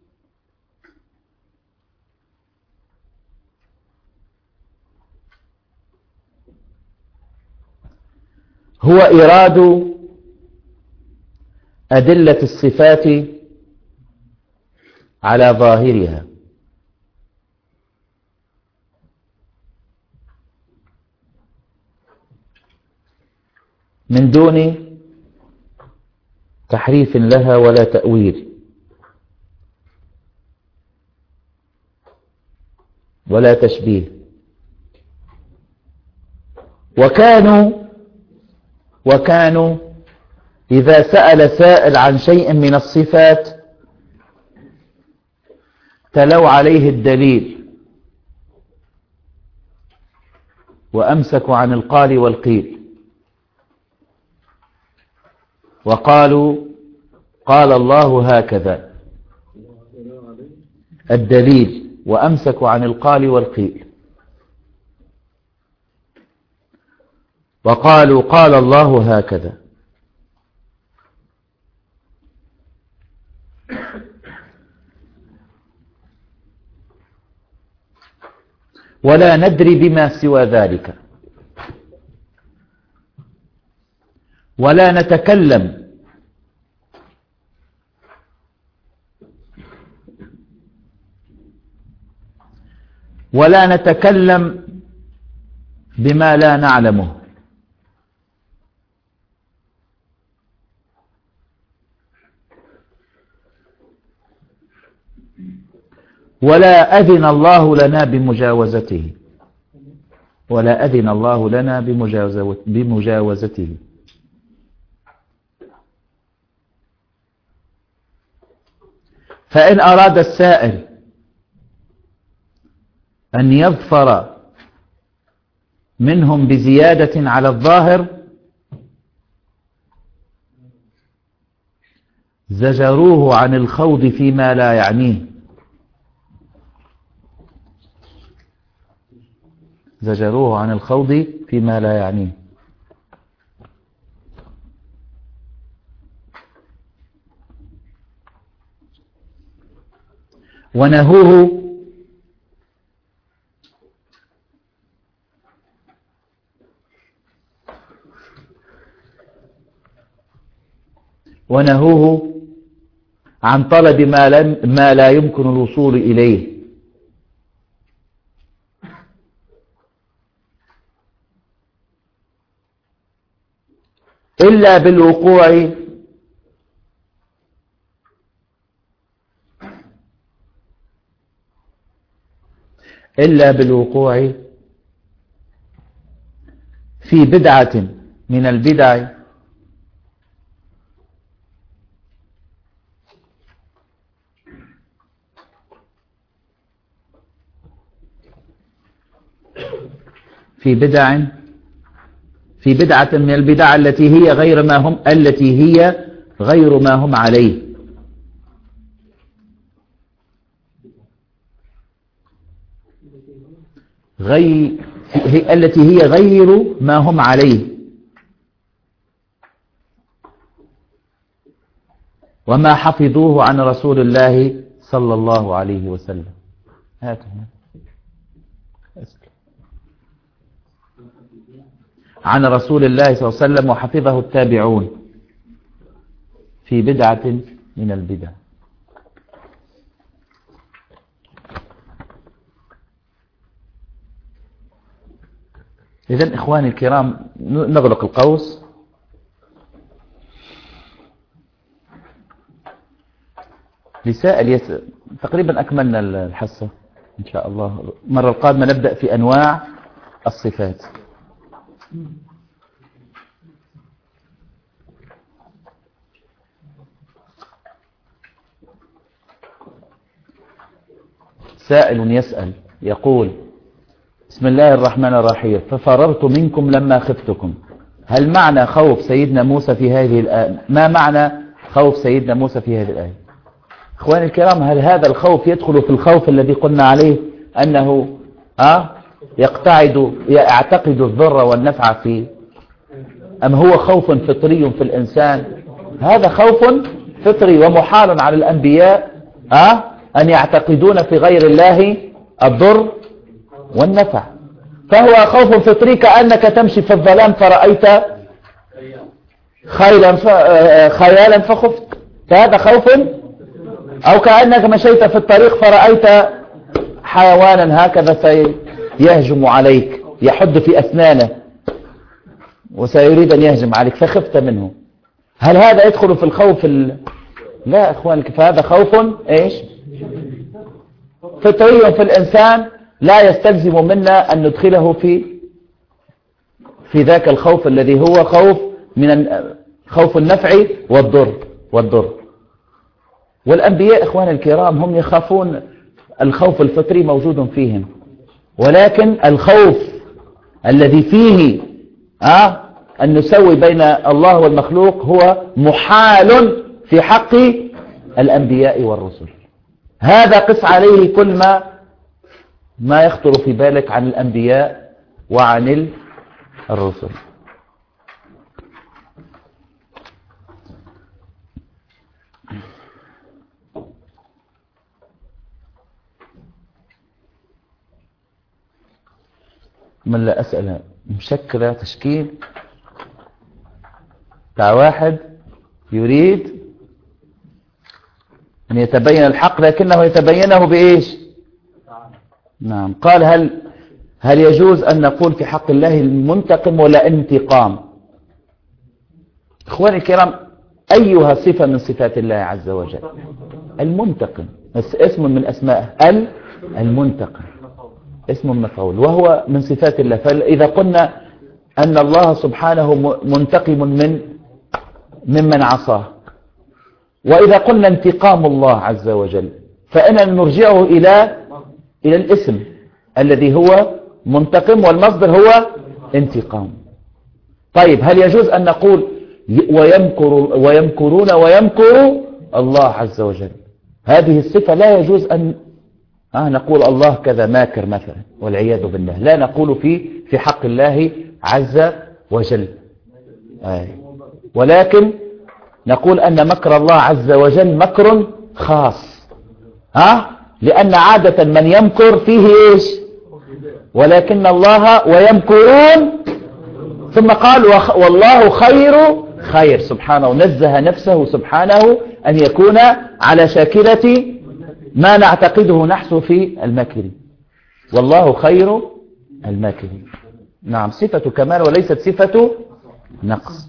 هو إيراد أدلة الصفات على ظاهرها من دون تحريف لها ولا تأويل ولا تشبيه. وكانوا وكانوا إذا سأل سائل عن شيء من الصفات تلوا عليه الدليل وأمسكوا عن القال والقيل وقالوا قال الله هكذا الدليل، وأمسكوا عن القال والقيل وقالوا قال الله هكذا. ولا ندري بما سوى ذلك، ولا نتكلم ولا نتكلم بما لا نعلمه، ولا أذن الله لنا بمجاوزته ولا أذن الله لنا بمجاوزته. فإن أراد السائل أن يظفر منهم بزيادة على الظاهر زجروه عن الخوض فيما لا يعنيه زجروه عن الخوض فيما لا يعنيه ونهوه ونهوه عن طلب ما, لم ما لا يمكن الوصول إليه إلا بالوقوع إلا بالوقوع في بدعة من البدع في بدع في بدعة من البدع التي هي غير ما هم التي هي غير ما هم عليه غير هي التي هي غير ما هم عليه وما حفظوه عن رسول الله صلى الله عليه وسلم. هاته عن رسول الله صلى الله عليه وسلم وحفظه التابعون في بدعة من البدع. إذن إخواني الكرام نغلق القوس. لسائل يسأل تقريبا أكملنا الحصة إن شاء الله. المرة القادمة نبدأ في أنواع الصفات. سائل يسأل يقول بسم الله الرحمن الرحيم. ففررت منكم لما خفتكم. هل معنى خوف سيدنا موسى في هذه الآية؟ ما معنى خوف سيدنا موسى في هذه الآية؟ اخواني الكرام، هل هذا الخوف يدخل في الخوف الذي قلنا عليه أنه أه يقتعد يعتقد الضر والنفع فيه، أم هو خوف فطري في الإنسان؟ هذا خوف فطري ومحال على الأنبياء أه أن يعتقدون في غير الله الضر والنفع. فهو خوف فطري، كأنك تمشي في الظلام فرأيت خيلا خيالا فخفت، فهذا خوف. أو كأنك مشيت في الطريق فرأيت حيوانا هكذا سيهجم عليك، يحد في أسنانه وسيريد أن يهجم عليك فخفت منه. هل هذا يدخل في الخوف ال... لا أخواني، فهذا خوف إيش فطري في الإنسان، لا يستلزم منا أن ندخله في في ذاك الخوف الذي هو خوف من خوف النفع والضر والضر. والأنبياء إخواني الكرام هم يخافون، الخوف الفطري موجود فيهم، ولكن الخوف الذي فيه آه أن نسوي بين الله والمخلوق هو محال في حق الأنبياء والرسل. هذا قس عليه كل ما ما يخطر في بالك عن الأنبياء وعن الرسل. من لا أسأل مشكلة تشكيل بتاع واحد يريد أن يتبين الحق لكنه يتبينه بإيش؟ نعم. قال هل هل يجوز أن نقول في حق الله المنتقم ولا انتقام؟ إخواني الكرام، أيها صفة من صفات الله عز وجل؟ المنتقم، اسم من أسمائه المنتقم، اسم مفعول، وهو من صفات الله. فإذا قلنا أن الله سبحانه منتقم من ممن عصاه، وإذا قلنا انتقام الله عز وجل، فإننا نرجعه إلى إلى الاسم الذي هو منتقم والمصدر هو انتقام. طيب هل يجوز أن نقول ويمكر ويمكرون ويمكر الله عز وجل؟ هذه الصفة لا يجوز أن آه نقول الله كذا ماكر مثلا، والعياذ بالله. لا نقول في في حق الله عز وجل، آه. ولكن نقول أن مكر الله عز وجل مكر خاص، ها؟ لأن عادة من يمكر فيه إيش؟ ولكن الله ويمكرون، ثم قال والله خير خير سبحانه، نزه نفسه سبحانه أن يكون على شاكلة ما نعتقده نحن في المكر. والله خير الماكر. نعم، صفة كمال وليست صفة نقص.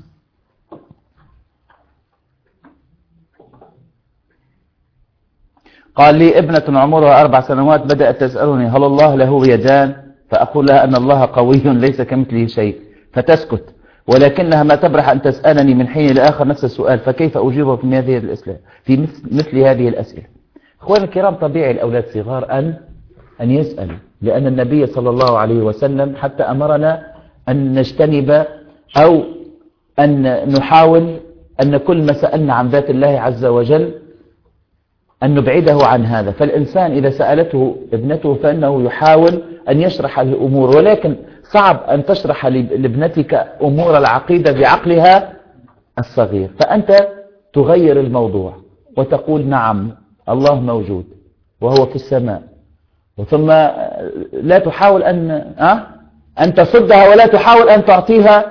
قال لي ابنة عمرها أربع سنوات بدأت تسألني هل الله له يدان؟ فأقول لها أن الله قوي ليس كمثله شيء، فتسكت، ولكنها ما تبرح أن تسألني من حين لآخر نفس السؤال، فكيف أجيبها في هذه الأسئلة في مثل هذه الأسئلة؟ أخواني الكرام، طبيعي الأولاد صغار أن أن يسألوا، لأن النبي صلى الله عليه وسلم حتى أمرنا أن نجتنب أو أن نحاول أن كل ما سألنا عن ذات الله عز وجل أن نبعده عن هذا. فالإنسان إذا سألته ابنته فإنه يحاول أن يشرح له الأمور، ولكن صعب أن تشرح لابنتك أمور العقيدة بعقلها الصغير، فأنت تغير الموضوع وتقول نعم الله موجود وهو في السماء، ثم لا تحاول أن أه؟ أن تصدها ولا تحاول أن تعطيها،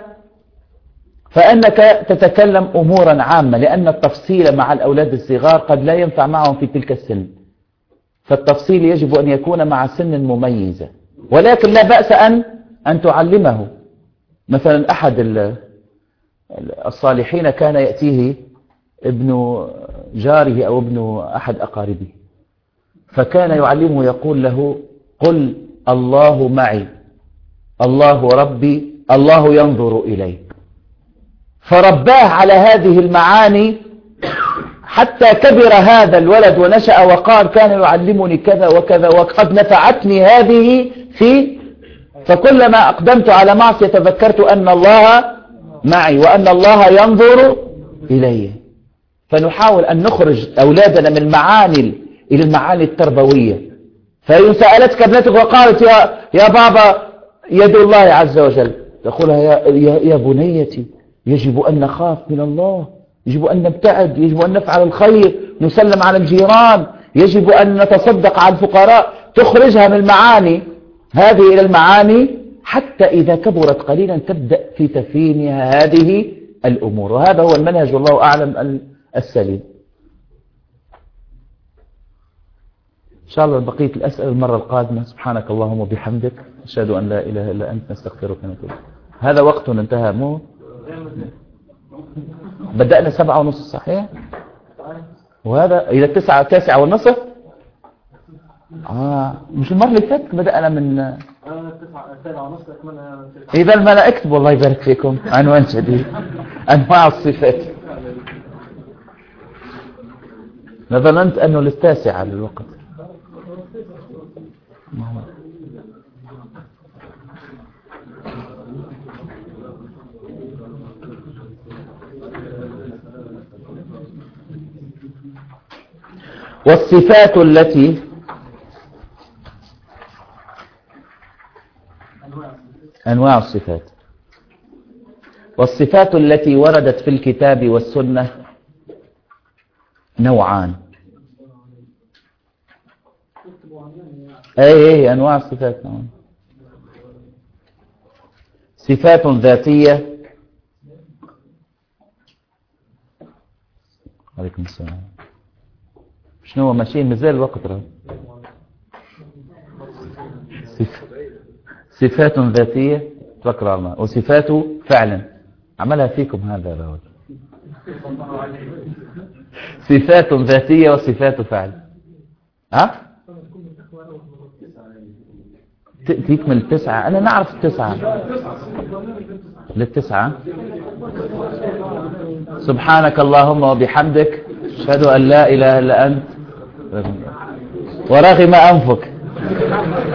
فأنك تتكلم أمورا عامة، لأن التفصيل مع الأولاد الصغار قد لا ينفع معهم في تلك السن، فالتفصيل يجب أن يكون مع سن مميزة، ولكن لا بأس أن أن تعلمه. مثلا أحد الصالحين كان يأتيه ابن جاره أو ابن أحد أقاربه، فكان يعلمه يقول له قل الله معي، الله ربي، الله ينظر إلي، فرباه على هذه المعاني حتى كبر هذا الولد ونشأ وقال كان يعلمني كذا وكذا وقد نفعتني هذه في فكلما أقدمت على معصية تذكرت أن الله معي وأن الله ينظر إلي. فنحاول أن نخرج أولادنا من المعاني إلى المعاني التربوية. فإن سألتك ابنتك وقالت يا, يا بابا يد الله عز وجل، تقولها يا, يا, يا بنيتي يجب أن نخاف من الله، يجب أن نبتعد، يجب أن نفعل الخير، نسلم على الجيران، يجب أن نتصدق على الفقراء. تخرجها من المعاني هذه إلى المعاني حتى إذا كبرت قليلا تبدأ في تفهيمها هذه الأمور. وهذا هو المنهج والله أعلم السليم. إن شاء الله بقية الأسئلة المرة القادمة. سبحانك اللهم وبحمدك أشهد أن لا إله إلا أنت نستغفرك ونتوب. هذا وقتنا انتهى. مو بدأنا سبعة ونصف صحيح؟ وهذا إلى تسعة تاسعة والنصف. آه مش المرة اللي فاتت بدأنا من إذا الملا اكتب. والله يبارك فيكم. عنوان جديد أنواع الصفات. ظننت أنه للتاسعة للوقت. والصفات التي أنواع الصفات والصفات التي وردت في الكتاب والسنة نوعان. أي أي أنواع الصفات نوعان. صفات ذاتية. عليكم السلام. شنو ماشيين مازال الوقت راه. صفات ذاتية تذكر الله، وصفات فعلا عملها فيكم هذا الرجل. صفات ذاتية وصفات فعل. ها تكمل التسعة. أنا نعرف التسعة للتسعة. سبحانك اللهم وبحمدك أشهد أن لا إله إلا أنت ورغم أنفك.